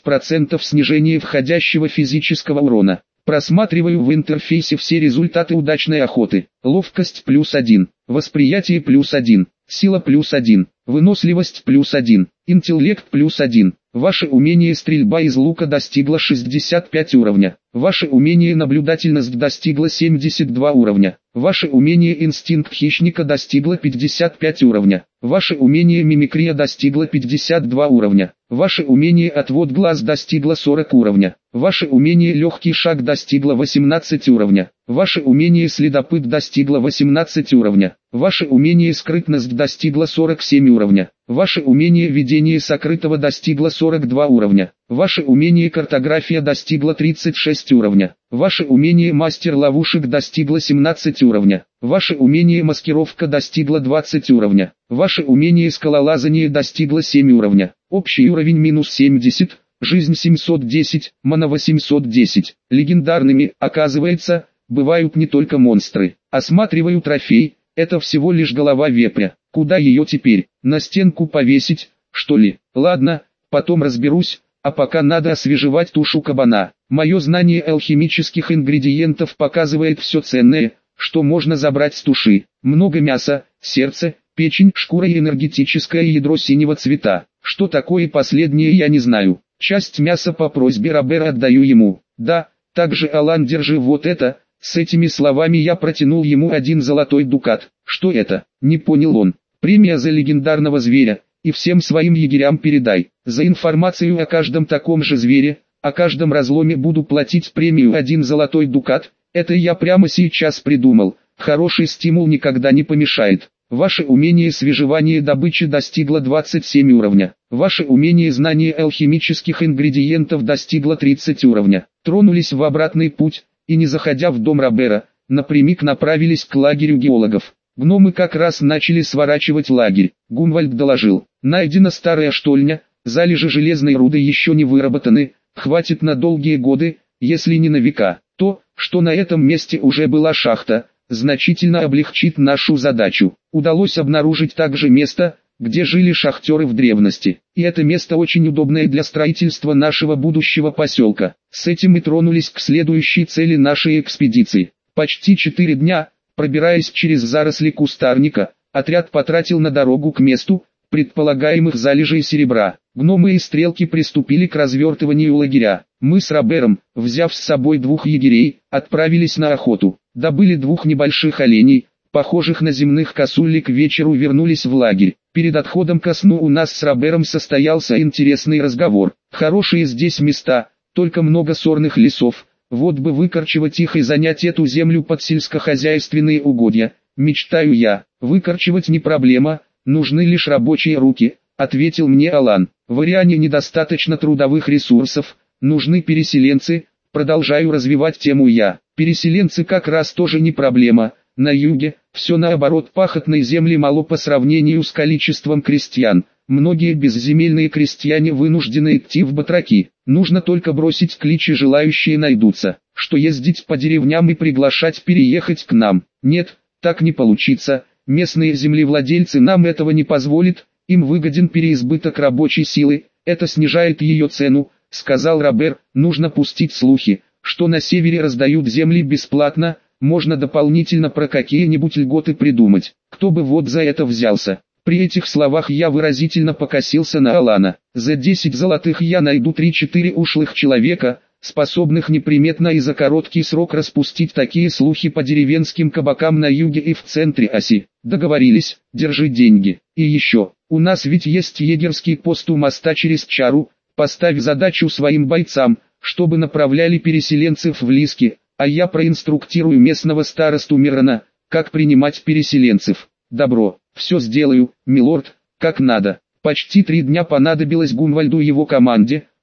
30% снижения входящего физического урона. Просматриваю в интерфейсе все результаты удачной охоты. Ловкость +1, восприятие +1, сила +1, выносливость +1, интеллект +1. Ваше умение стрельба из лука достигло 65 уровня. Ваше умение наблюдательность достигло 72 уровня. Ваше умение инстинкт хищника достигло 55 уровня. Ваше умение мимикрия достигло 52 уровня. Ваше умение отвод глаз достигло 40 уровня. Ваше умение легкий шаг достигло 18 уровня. Ваше умение следопыт достигло 18 уровня. Ваше умение скрытность достигло 47 уровня. Ваше умение ведение сокрытого достигло 42 уровня. Ваше умение картография достигло 36 уровня. Ваше умение мастер ловушек достигло 17 уровня. Ваше умение маскировка достигло 20 уровня. Ваше умение скалолазание достигло 7 уровня. Общий уровень -70, жизнь 710, мана 810. Легендарными, оказывается, бывают не только монстры. Осматриваю трофей, это всего лишь голова вепря. Куда ее теперь? На стенку повесить, что ли? Ладно, потом разберусь, а пока надо освежевать тушу кабана. Мое знание алхимических ингредиентов показывает все ценное, что можно забрать с туши. Много мяса, сердце, печень, шкура и энергетическое ядро синего цвета. Что такое последнее я не знаю. Часть мяса по просьбе Робера отдаю ему. Да, также Алан, держи вот это. С этими словами я протянул ему 1 золотой дукат. Что это? Не понял он. Премия за легендарного зверя. И всем своим егерям передай. За информацию о каждом таком же звере, о каждом разломе буду платить премию 1 золотой дукат. Это я прямо сейчас придумал. Хороший стимул никогда не помешает. Ваше умение свежевания добычи достигло 27 уровня. Ваше умение знания алхимических ингредиентов достигло 30 уровня. Тронулись в обратный путь, и не заходя в дом Робера, напрямик направились к лагерю геологов. Гномы как раз начали сворачивать лагерь. Гунвальд доложил: найдена старая штольня, залежи железной руды еще не выработаны, хватит на долгие годы, если не на века. То, что на этом месте уже была шахта, значительно облегчит нашу задачу. Удалось обнаружить также место, где жили шахтеры в древности. И это место очень удобное для строительства нашего будущего поселка. С этим мы тронулись к следующей цели нашей экспедиции. Почти 4 дня, пробираясь через заросли кустарника, отряд потратил на дорогу к месту предполагаемых залежей серебра. Гномы и стрелки приступили к развертыванию лагеря. Мы с Робером, взяв с собой 2 егерей, отправились на охоту. Добыли 2 небольших оленей, похожих на земных косуль, к вечеру вернулись в лагерь. Перед отходом ко сну у нас с Робером состоялся интересный разговор. Хорошие здесь места, только много сорных лесов. Вот бы выкорчевать их и занять эту землю под сельскохозяйственные угодья. Мечтаю я. Выкорчевать не проблема, нужны лишь рабочие руки, ответил мне Алан. В Ариане недостаточно трудовых ресурсов, нужны переселенцы. Продолжаю развивать тему я. Переселенцы как раз тоже не проблема. На юге, все наоборот, пахотной земли мало по сравнению с количеством крестьян. Многие безземельные крестьяне вынуждены идти в батраки. Нужно только бросить клич, и желающие найдутся. Что ездить по деревням и приглашать переехать к нам? Нет, так не получится. Местные землевладельцы нам этого не позволят. Им выгоден переизбыток рабочей силы. Это снижает ее цену, сказал Робер. Нужно пустить слухи, что на севере раздают земли бесплатно. Можно дополнительно про какие-нибудь льготы придумать. Кто бы вот за это взялся. При этих словах я выразительно покосился на Алана. За 10 золотых я найду 3-4 ушлых человека, способных неприметно и за короткий срок распустить такие слухи по деревенским кабакам на юге и в центре оси. Договорились, держи деньги. И еще, у нас ведь есть егерский пост у моста через Чару. Поставь задачу своим бойцам, чтобы направляли переселенцев в Лиски. А я проинструктирую местного старосту Мирана, как принимать переселенцев. Добро, все сделаю, милорд, как надо. Почти 3 дня понадобилось Гунвальду и его команде,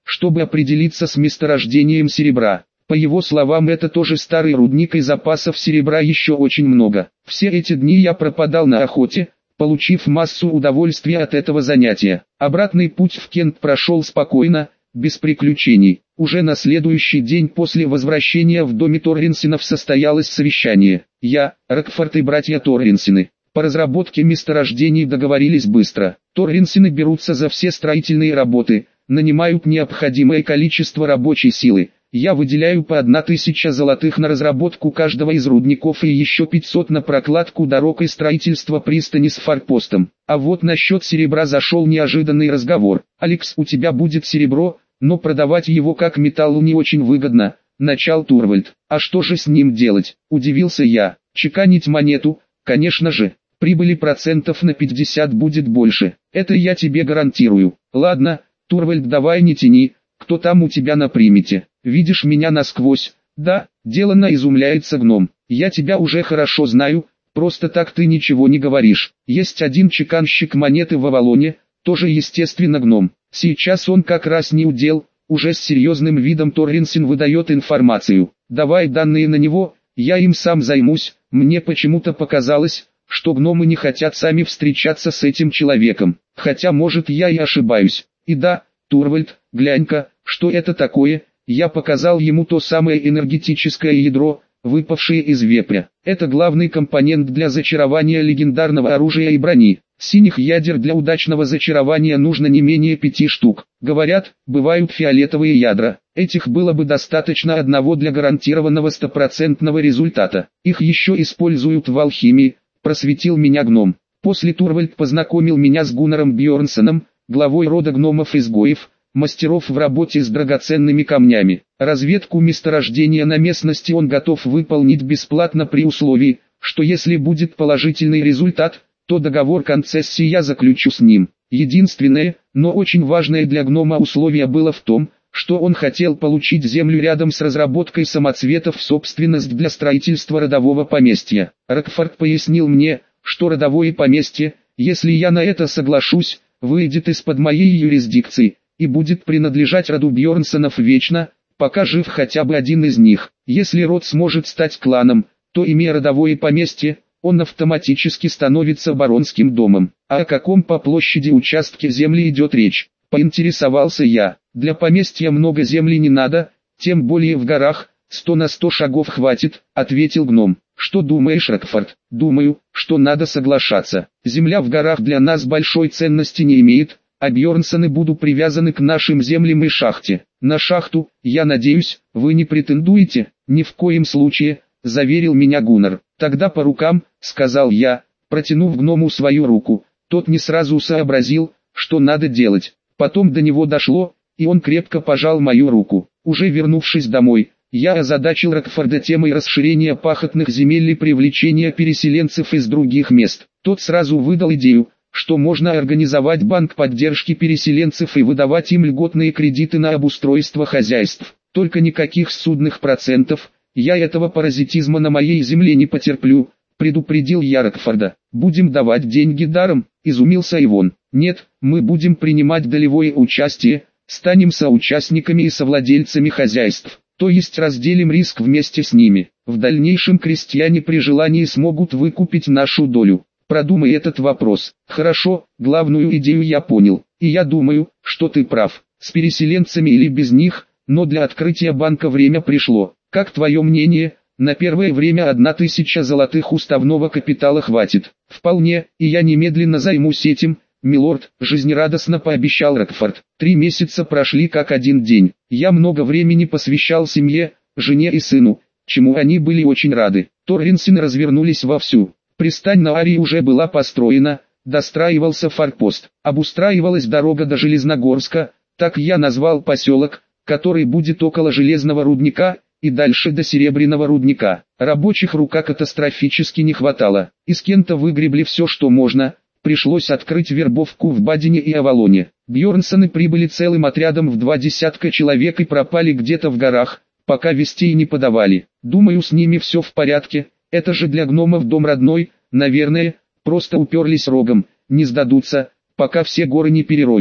чтобы определиться с месторождением серебра. По его словам, это тоже старый рудник и запасов серебра еще очень много. Все эти дни я пропадал на охоте, получив массу удовольствия от этого занятия. Обратный путь в Кент прошел спокойно, без приключений. Уже на следующий день после возвращения в доме Торренсенов состоялось совещание. Я, Рокфорд и братья Торренсены по разработке месторождений договорились быстро. Торренсены берутся за все строительные работы, нанимают необходимое количество рабочей силы. Я выделяю по 1000 золотых на разработку каждого из рудников и еще 500 на прокладку дорог и строительство пристани с форпостом. А вот насчет серебра зашел неожиданный разговор. «Алекс, у тебя будет серебро, но продавать его как металлу не очень выгодно», — начал Турвальд. «А что же с ним делать?» — удивился я. «Чеканить монету, конечно же. Прибыли процентов на 50 будет больше. Это я тебе гарантирую». «Ладно, Турвальд, давай не тяни, кто там у тебя на примете? Видишь меня насквозь?» «Да», — деланно изумляется гном. «Я тебя уже хорошо знаю, просто так ты ничего не говоришь. Есть один чеканщик монеты в Авалоне, тоже естественно гном. Сейчас он как раз не удел», — уже с серьезным видом Торренсен выдает информацию. «Давай данные на него, я им сам займусь». Мне почему-то показалось, что гномы не хотят сами встречаться с этим человеком, хотя может я и ошибаюсь. И да, Турвальд, глянь-ка, что это такое? Я показал ему то самое энергетическое ядро, выпавшее из вепря. Это главный компонент для зачарования легендарного оружия и брони. Синих ядер для удачного зачарования нужно не менее 5 штук. Говорят, бывают фиолетовые ядра. Этих было бы достаточно одного для гарантированного 100% результата. Их еще используют в алхимии, просветил меня гном. После Турвальд познакомил меня с Гуннаром Бьорнсоном, главой рода гномов-изгоев, мастеров в работе с драгоценными камнями. Разведку месторождения на местности он готов выполнить бесплатно при условии, что если будет положительный результат, то договор концессии я заключу с ним. Единственное, но очень важное для гнома условие было в том, что он хотел получить землю рядом с разработкой самоцветов в собственность для строительства родового поместья. Рокфорд пояснил мне, что родовое поместье, если я на это соглашусь, выйдет из-под моей юрисдикции и будет принадлежать роду Бьорнсонов вечно, пока жив хотя бы один из них. Если род сможет стать кланом, то, имея родовое поместье, он автоматически становится баронским домом. А о каком по площади участке земли идет речь? Поинтересовался я. Для поместья много земли не надо, тем более в горах, 100 на 100 шагов хватит, ответил гном. Что думаешь, Рокфорд? Думаю, что надо соглашаться. Земля в горах для нас большой ценности не имеет, а Бьорнсоны будут привязаны к нашим землям и шахте. На шахту, я надеюсь, вы не претендуете? Ни в коем случае, заверил меня Гуннар. Тогда по рукам, сказал я, протянув гному свою руку. Тот не сразу сообразил, что надо делать. Потом до него дошло, и он крепко пожал мою руку. Уже вернувшись домой, я озадачил Рокфорда темой расширения пахотных земель и привлечения переселенцев из других мест. Тот сразу выдал идею, что можно организовать банк поддержки переселенцев и выдавать им льготные кредиты на обустройство хозяйств. Только никаких ссудных процентов, я этого паразитизма на моей земле не потерплю, предупредил я Рокфорда. Будем давать деньги даром, изумился Ивон. Нет, мы будем принимать долевое участие, станем соучастниками и совладельцами хозяйств, то есть разделим риск вместе с ними. В дальнейшем крестьяне при желании смогут выкупить нашу долю. Продумай этот вопрос. Хорошо, главную идею я понял, и я думаю, что ты прав. С переселенцами или без них, но для открытия банка время пришло. Как твое мнение? На первое время 1000 золотых уставного капитала хватит. Вполне, и я немедленно займусь этим, милорд, жизнерадостно пообещал Рокфорд. 3 месяца прошли как один день. Я много времени посвящал семье, жене и сыну, чему они были очень рады. Торренсены развернулись вовсю. Пристань на Арии уже была построена, достраивался форпост, обустраивалась дорога до Железногорска, так я назвал поселок, который будет около железного рудника, и дальше до серебряного рудника. Рабочих рука катастрофически не хватало. Из Кента выгребли все, что можно, пришлось открыть вербовку в Бадене и Авалоне. Бьорнсоны прибыли целым отрядом в 20 человек и пропали где-то в горах, пока вестей не подавали. Думаю, с ними все в порядке. Это же для гномов дом родной, наверное, просто уперлись рогом, не сдадутся, пока все горы не перероют.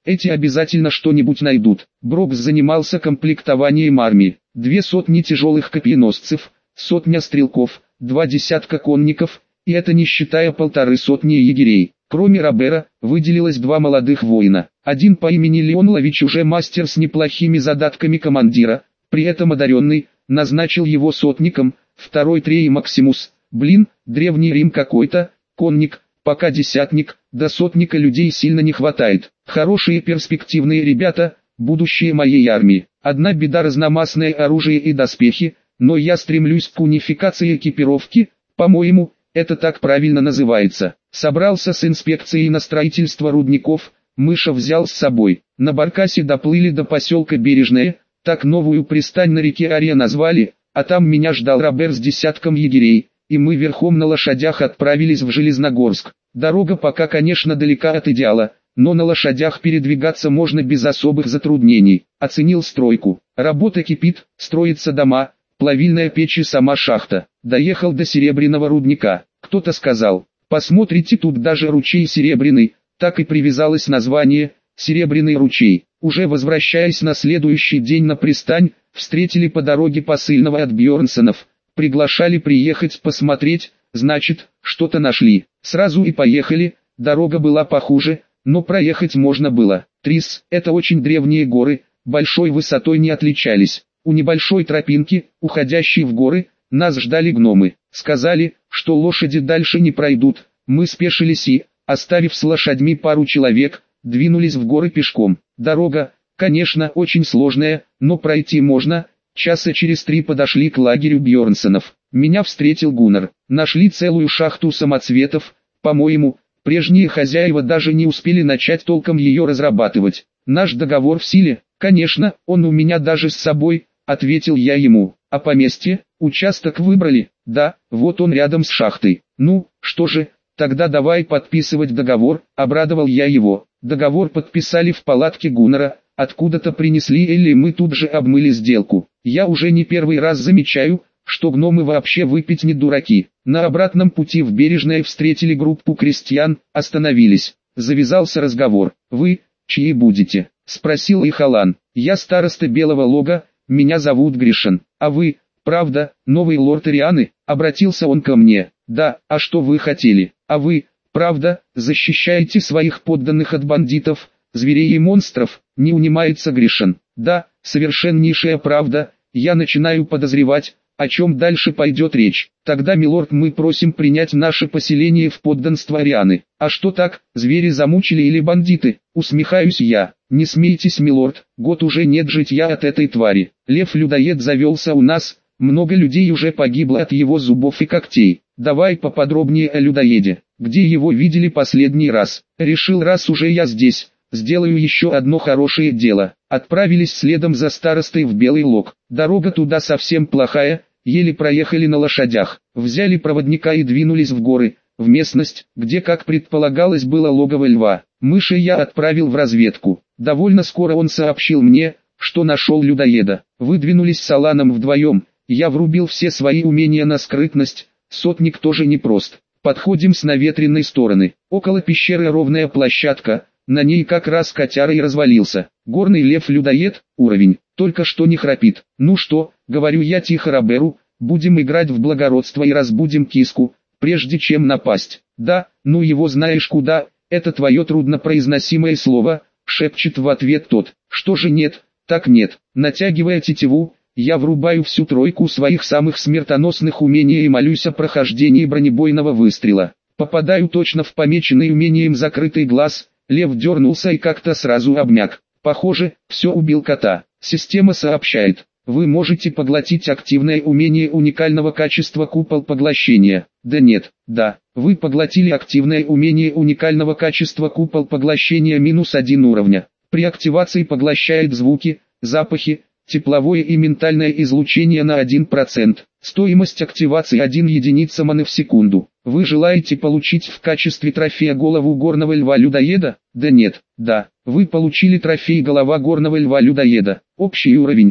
Эти обязательно что-нибудь найдут. Брокс занимался комплектованием армии. 200 тяжелых копьеносцев, 100 стрелков, 20 конников, и это не считая 150 егерей. Кроме Робера, выделилось 2 молодых воина. Один по имени Леон Лович уже мастер с неплохими задатками командира, при этом одаренный, назначил его сотником, второй Трей Максимус. Блин, древний Рим какой-то, конник, пока десятник, до сотника людей сильно не хватает. Хорошие перспективные ребята, будущее моей армии. Одна беда — разномастное оружие и доспехи, но я стремлюсь к унификации экипировки, по-моему, это так правильно называется. Собрался с инспекцией на строительство рудников, Мыша взял с собой. На баркасе доплыли до поселка Бережное, так новую пристань на реке Аре назвали, а там меня ждал Робер с десятком егерей, и мы верхом на лошадях отправились в Железногорск. Дорога пока, конечно, далека от идеала, но на лошадях передвигаться можно без особых затруднений. Оценил стройку. Работа кипит, строятся дома, плавильная печь и сама шахта. Доехал до Серебряного рудника. Кто-то сказал: посмотрите, тут даже ручей Серебряный, так и привязалось название «Серебряный ручей». Уже возвращаясь на следующий день на пристань, встретили по дороге посыльного от Бьернсонов. Приглашали приехать посмотреть, значит, что-то нашли. Сразу и поехали. Дорога была похуже, но проехать можно было. Трис — это очень древние горы, большой высотой не отличались. У небольшой тропинки, уходящей в горы, нас ждали гномы. Сказали, что лошади дальше не пройдут. Мы спешились и, оставив с лошадьми пару человек, двинулись в горы пешком. Дорога, конечно, очень сложная, но пройти можно. Часа через 3 подошли к лагерю Бьернсонов. Меня встретил Гуннар. Нашли целую шахту самоцветов. По-моему, прежние хозяева даже не успели начать толком ее разрабатывать. Наш договор в силе. Конечно, он у меня даже с собой, ответил я ему. А поместье, участок выбрали? Да, вот он рядом с шахтой. Ну, что же, тогда давай подписывать договор, обрадовал я его. Договор подписали в палатке Гуннара. Откуда-то принесли или мы тут же обмыли сделку. Я уже не первый раз замечаю, что гномы вообще выпить не дураки. На обратном пути в Бережное встретили группу крестьян, остановились. Завязался разговор. «Вы, чьи будете?» — спросил их Алан. «Я староста Белого Лога, меня зовут Гришин. А вы, правда, новый лорд Ирианы?» — обратился он ко мне. «Да, а что вы хотели? А вы, правда, защищаете своих подданных от бандитов, зверей и монстров?» — не унимается Гришин. «Да, совершеннейшая правда, я начинаю подозревать, о чем дальше пойдет речь. Тогда, милорд, мы просим принять наше поселение в подданство Арианы». «А что так, звери замучили или бандиты?» — усмехаюсь я. «Не смейтесь, милорд, год уже нет житья от этой твари. Лев-людоед завелся у нас, много людей уже погибло от его зубов и когтей. Давай поподробнее о людоеде. Где его видели последний раз?» «Решил, раз уже я здесь, сделаю еще одно хорошее дело». Отправились следом за старостой в Белый Лог. Дорога туда совсем плохая, еле проехали на лошадях. Взяли проводника и двинулись в горы, в местность, где, как предполагалось, было логово льва. Мыша я отправил в разведку. Довольно скоро он сообщил мне, что нашел людоеда. Выдвинулись с Аланом вдвоем. Я врубил все свои умения на скрытность. Сотник тоже непрост. Подходим с наветренной стороны. Около пещеры ровная площадка. На ней как раз котяра и развалился. Горный лев-людоед, уровень, только что не храпит. «Ну что», — говорю я тихо Роберу, — «будем играть в благородство и разбудим киску, прежде чем напасть». «Да, ну его знаешь куда, это твое труднопроизносимое слово», — шепчет в ответ тот. «Что же нет, так нет». Натягивая тетиву, я врубаю всю тройку своих самых смертоносных умений и молюсь о прохождении бронебойного выстрела. Попадаю точно в помеченный умением закрытый глаз. Лев дернулся и как-то сразу обмяк. Похоже, все, убил кота. Система сообщает: вы можете поглотить активное умение уникального качества купол поглощения. Да нет, да, вы поглотили активное умение уникального качества купол поглощения -1 уровня. При активации поглощает звуки, запахи, тепловое и ментальное излучение на 1%. Стоимость активации 1 единица маны в секунду. Вы желаете получить в качестве трофея голову горного льва-людоеда? Да нет, да. Вы получили трофей голова горного льва-людоеда. Общий уровень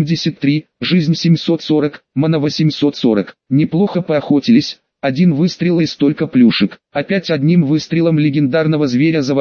73, жизнь 740, мана 840. Неплохо поохотились. Один выстрел и столько плюшек. Опять одним выстрелом легендарного зверя завалил.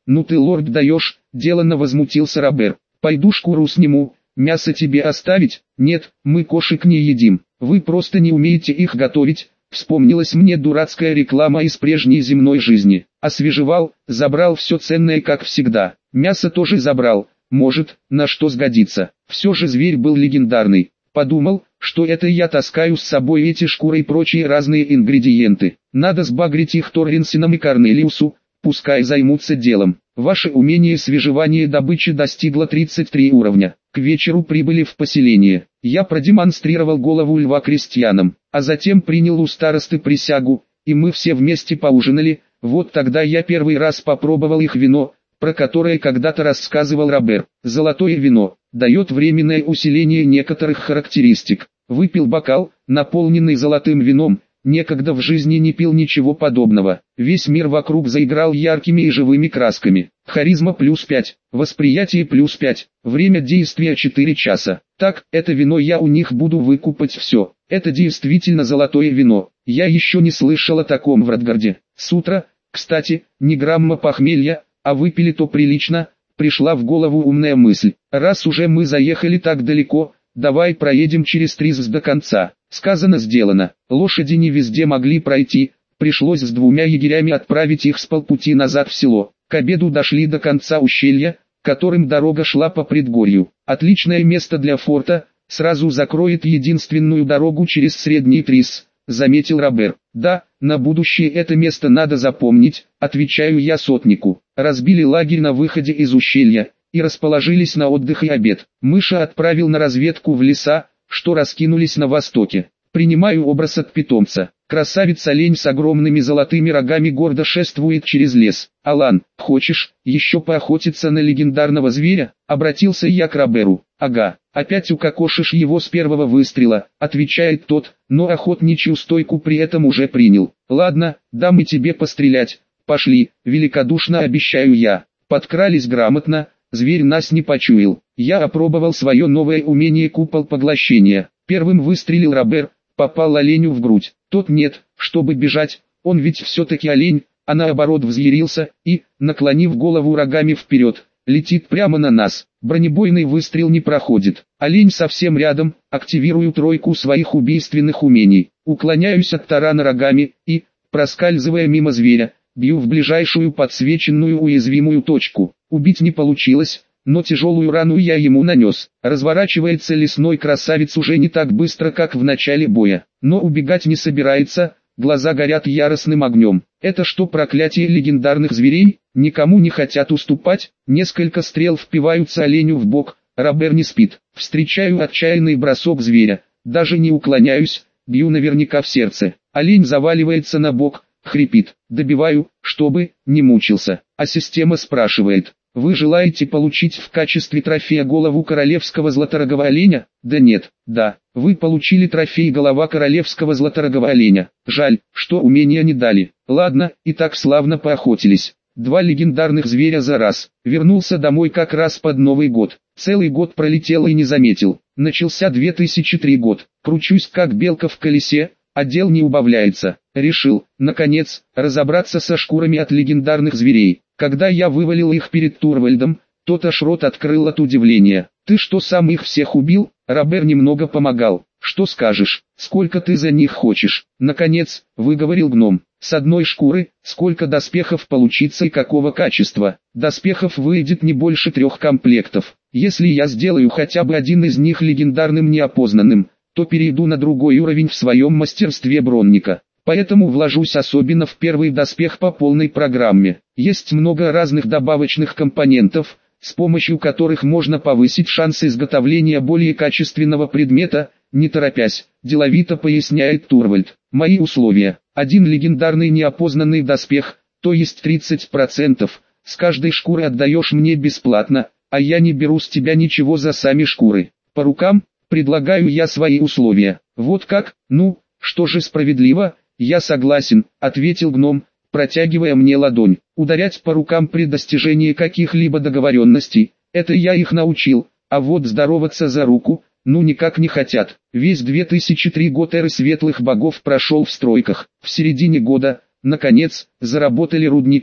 ну ты лорд даешь, деланно возмутился Робер. Пойду шкуру сниму, мясо тебе оставить? Нет, мы кошек не едим, вы просто не умеете их готовить. Вспомнилась мне дурацкая реклама из прежней земной жизни. Освежевал, забрал все ценное как всегда. Мясо тоже забрал, может, на что сгодится. Все же зверь был легендарный. Подумал, что это я таскаю с собой эти шкуры и прочие разные ингредиенты. Надо сбагрить их Торренсенам и Корнелиусу, пускай займутся делом. Ваше умение свежевания добычи достигло 33 уровня. К вечеру прибыли в поселение. Я продемонстрировал голову льва крестьянам, а затем принял у старосты присягу, и мы все вместе поужинали. Вот тогда я первый раз попробовал их вино, про которое когда-то рассказывал Робер. Золотое вино дает временное усиление некоторых характеристик. Выпил бокал, наполненный золотым вином. Некогда в жизни не пил ничего подобного. Весь мир вокруг заиграл яркими и живыми красками. Харизма плюс 5, восприятие плюс 5, время действия 4 часа. Так, это вино я у них буду выкупать все. Это действительно золотое вино. Я еще не слышал о таком в Радгарде. С утра, кстати, ни грамма похмелья, а выпили то прилично. Пришла в голову умная мысль. Раз уже мы заехали так далеко, давай проедем через Трис до конца. Сказано сделано. Лошади не везде могли пройти, пришлось с 2 егерями отправить их с полпути назад в село. К обеду дошли до конца ущелья, которым дорога шла по предгорью. Отличное место для форта, сразу закроет единственную дорогу через Средний Трис, заметил Робер. Да, на будущее это место надо запомнить, отвечаю я сотнику. Разбили лагерь на выходе из ущелья и расположились на отдых и обед. Мыша отправил на разведку в леса, что раскинулись на востоке. Принимаю образ от питомца. Красавец-олень с огромными золотыми рогами гордо шествует через лес. «Алан, хочешь еще поохотиться на легендарного зверя?» Обратился я к Роберу. «Ага, опять укокошишь его с первого выстрела», отвечает тот, но охотничью стойку при этом уже принял. «Ладно, дам и тебе пострелять. Пошли», великодушно обещаю я. Подкрались грамотно, зверь нас не почуял. Я опробовал свое новое умение купол поглощения. Первым выстрелил Робер, попал оленю в грудь. Тот нет, чтобы бежать, он ведь все-таки олень, а наоборот взъярился и, наклонив голову рогами вперед, летит прямо на нас. Бронебойный выстрел не проходит. Олень совсем рядом, активирую тройку своих убийственных умений. Уклоняюсь от тарана рогами и, проскальзывая мимо зверя, бью в ближайшую подсвеченную уязвимую точку. Убить не получилось, но тяжелую рану я ему нанес. Разворачивается лесной красавец уже не так быстро, как в начале боя, но убегать не собирается, глаза горят яростным огнем. Это что, проклятие легендарных зверей? Никому не хотят уступать, несколько стрел впиваются оленю в бок, Робер не спит. Встречаю отчаянный бросок зверя, даже не уклоняюсь, бью наверняка в сердце. Олень заваливается на бок, хрипит. Добиваю, чтобы не мучился, а система спрашивает: вы желаете получить в качестве трофея голову королевского златорогого оленя? Да нет, да, вы получили трофей голова королевского златорогого оленя. Жаль, что умения не дали. Ладно, и так славно поохотились. 2 легендарных зверя за раз. Вернулся домой как раз под Новый год. Целый год пролетел и не заметил. Начался 2003 год. Кручусь как белка в колесе, а дел не убавляется. Решил, наконец, разобраться со шкурами от легендарных зверей. Когда я вывалил их перед Турвальдом, тот аж рот открыл от удивления. «Ты что, сам их всех убил?» Робер немного помогал. «Что скажешь, сколько ты за них хочешь?» Наконец, выговорил гном. «С одной шкуры, сколько доспехов получится и какого качества?» «Доспехов выйдет не больше 3 комплектов. Если я сделаю хотя бы один из них легендарным неопознанным, то перейду на другой уровень в своем мастерстве бронника. Поэтому вложусь особенно в первый доспех по полной программе. Есть много разных добавочных компонентов, с помощью которых можно повысить шанс изготовления более качественного предмета, не торопясь», деловито поясняет Турвальд. «Мои условия: 1 легендарный неопознанный доспех, то есть 30%, с каждой шкуры отдаешь мне бесплатно, а я не беру с тебя ничего за сами шкуры. По рукам, предлагаю я свои условия». «Вот как? Ну, что же, справедливо, я согласен», ответил гном, протягивая мне ладонь. «Ударять по рукам при достижении каких-либо договоренностей, это я их научил, а вот здороваться за руку, ну никак не хотят». Весь 2003 год эры светлых богов прошел в стройках. В середине года, наконец, заработали рудники,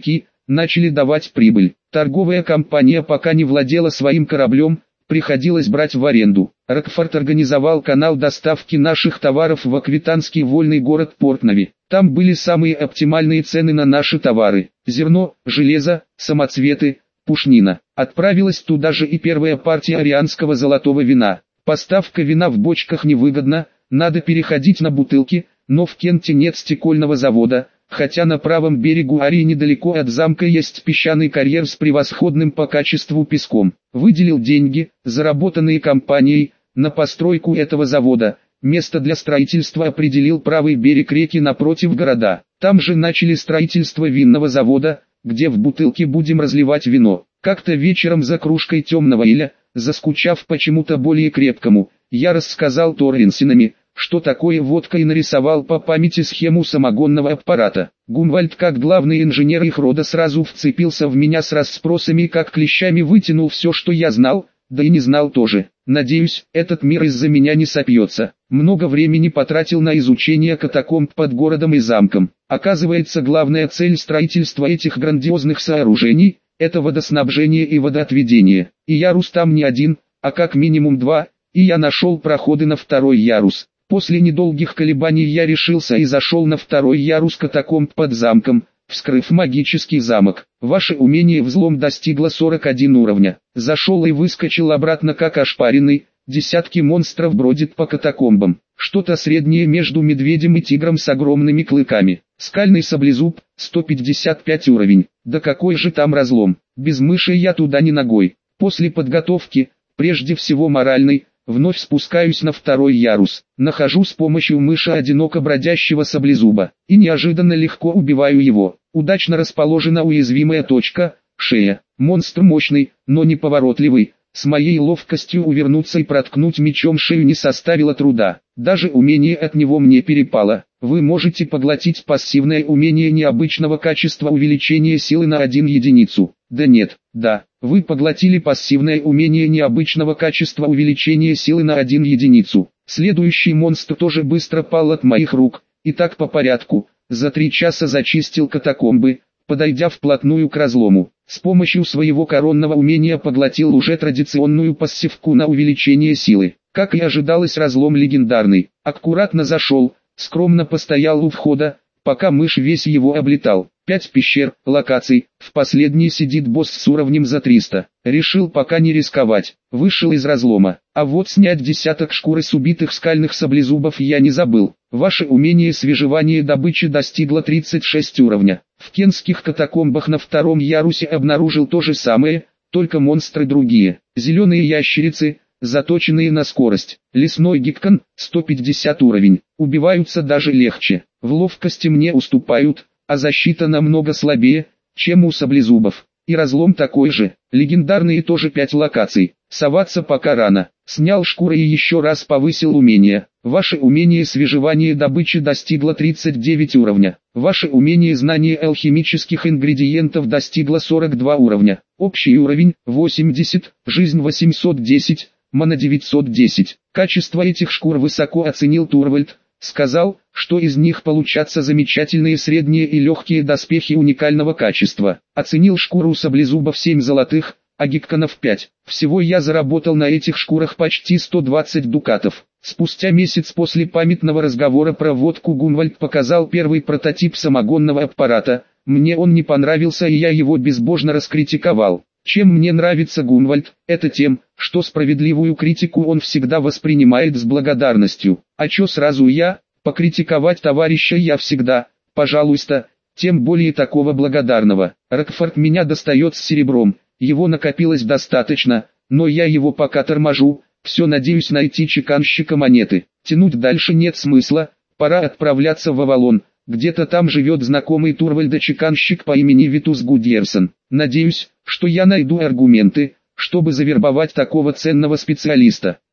начали давать прибыль. Торговая компания пока не владела своим кораблем, приходилось брать в аренду. Рокфорд организовал канал доставки наших товаров в аквитанский вольный город Портнови. Там были самые оптимальные цены на наши товары: зерно, железо, самоцветы, пушнина. Отправилась туда же и первая партия арианского золотого вина. Поставка вина в бочках невыгодна, надо переходить на бутылки, но в Кенте нет стекольного завода, хотя на правом берегу Арии недалеко от замка есть песчаный карьер с превосходным по качеству песком. Выделил деньги, заработанные компанией, на постройку этого завода. Место для строительства определил правый берег реки напротив города. Там же начали строительство винного завода, где в бутылке будем разливать вино. Как-то вечером за кружкой темного эля, заскучав почему-то более крепкому, я рассказал Торренсинами, что такое водка, и нарисовал по памяти схему самогонного аппарата. Гунвальд, как главный инженер их рода, сразу вцепился в меня с расспросами и как клещами вытянул все, что я знал, да и не знал тоже. Надеюсь, этот мир из-за меня не сопьется. Много времени потратил на изучение катакомб под городом и замком. Оказывается, главная цель строительства этих грандиозных сооружений – это водоснабжение и водоотведение. И ярус там не один, а как минимум два, и я нашел проходы на второй ярус. После недолгих колебаний я решился и зашел на второй ярус катакомб под замком, вскрыв магический замок. Ваше умение взлом достигло 41 уровня. Зашел и выскочил обратно как ошпаренный, десятки монстров бродит по катакомбам. Что-то среднее между медведем и тигром с огромными клыками. Скальный саблезуб, 155 уровень. Да какой же там разлом. Без мыши я туда ни ногой. После подготовки, прежде всего моральной, вновь спускаюсь на второй ярус. Нахожу с помощью мыши одиноко бродящего саблезуба. И неожиданно легко убиваю его. Удачно расположена уязвимая точка – шея. Монстр мощный, но неповоротливый. С моей ловкостью увернуться и проткнуть мечом шею не составило труда. Даже умение от него мне перепало. Вы можете поглотить пассивное умение необычного качества увеличения силы на 1 единицу. Да нет, да, вы поглотили пассивное умение необычного качества увеличения силы на 1 единицу. Следующий монстр тоже быстро пал от моих рук, и так по порядку. За 3 часа зачистил катакомбы, подойдя вплотную к разлому. С помощью своего коронного умения поглотил уже традиционную пассивку на увеличение силы. Как и ожидалось, разлом легендарный. Аккуратно зашел, скромно постоял у входа, пока мышь весь его облетал. 5 пещер, локаций, в последней сидит босс с уровнем за 300. Решил пока не рисковать, вышел из разлома. А вот снять десяток шкуры с убитых скальных саблезубов я не забыл. Ваше умение свежевания добычи достигло 36 уровня. В кенских катакомбах на втором ярусе обнаружил то же самое, только монстры другие. Зеленые ящерицы, заточенные на скорость. Лесной гиккон, 150 уровень. Убиваются даже легче. В ловкости мне уступают, а защита намного слабее, чем у саблезубов. И разлом такой же. Легендарные тоже 5 локаций. Соваться пока рано. Снял шкуры и еще раз повысил умение. Ваше умение свежевания добычи достигло 39 уровня. Ваше умение знания алхимических ингредиентов достигло 42 уровня. Общий уровень 80, жизнь 810, мана 910. Качество этих шкур высоко оценил Турвальд. Сказал, что из них получатся замечательные средние и легкие доспехи уникального качества. Оценил шкуру саблезубов 7 золотых, а гикконов 5. Всего я заработал на этих шкурах почти 120 дукатов. Спустя месяц после памятного разговора про водку Гунвальд показал первый прототип самогонного аппарата. Мне он не понравился, и я его безбожно раскритиковал. Чем мне нравится Гунвальд, это тем, что справедливую критику он всегда воспринимает с благодарностью. А чё сразу я, покритиковать товарища я всегда, пожалуйста, тем более такого благодарного. Рокфорд меня достает с серебром, его накопилось достаточно, но я его пока торможу, все надеюсь найти чеканщика монеты. Тянуть дальше нет смысла, пора отправляться в Авалон. Где-то там живет знакомый Турвальда чеканщик по имени Витус Гудьерсон. Надеюсь, что я найду аргументы, чтобы завербовать такого ценного специалиста.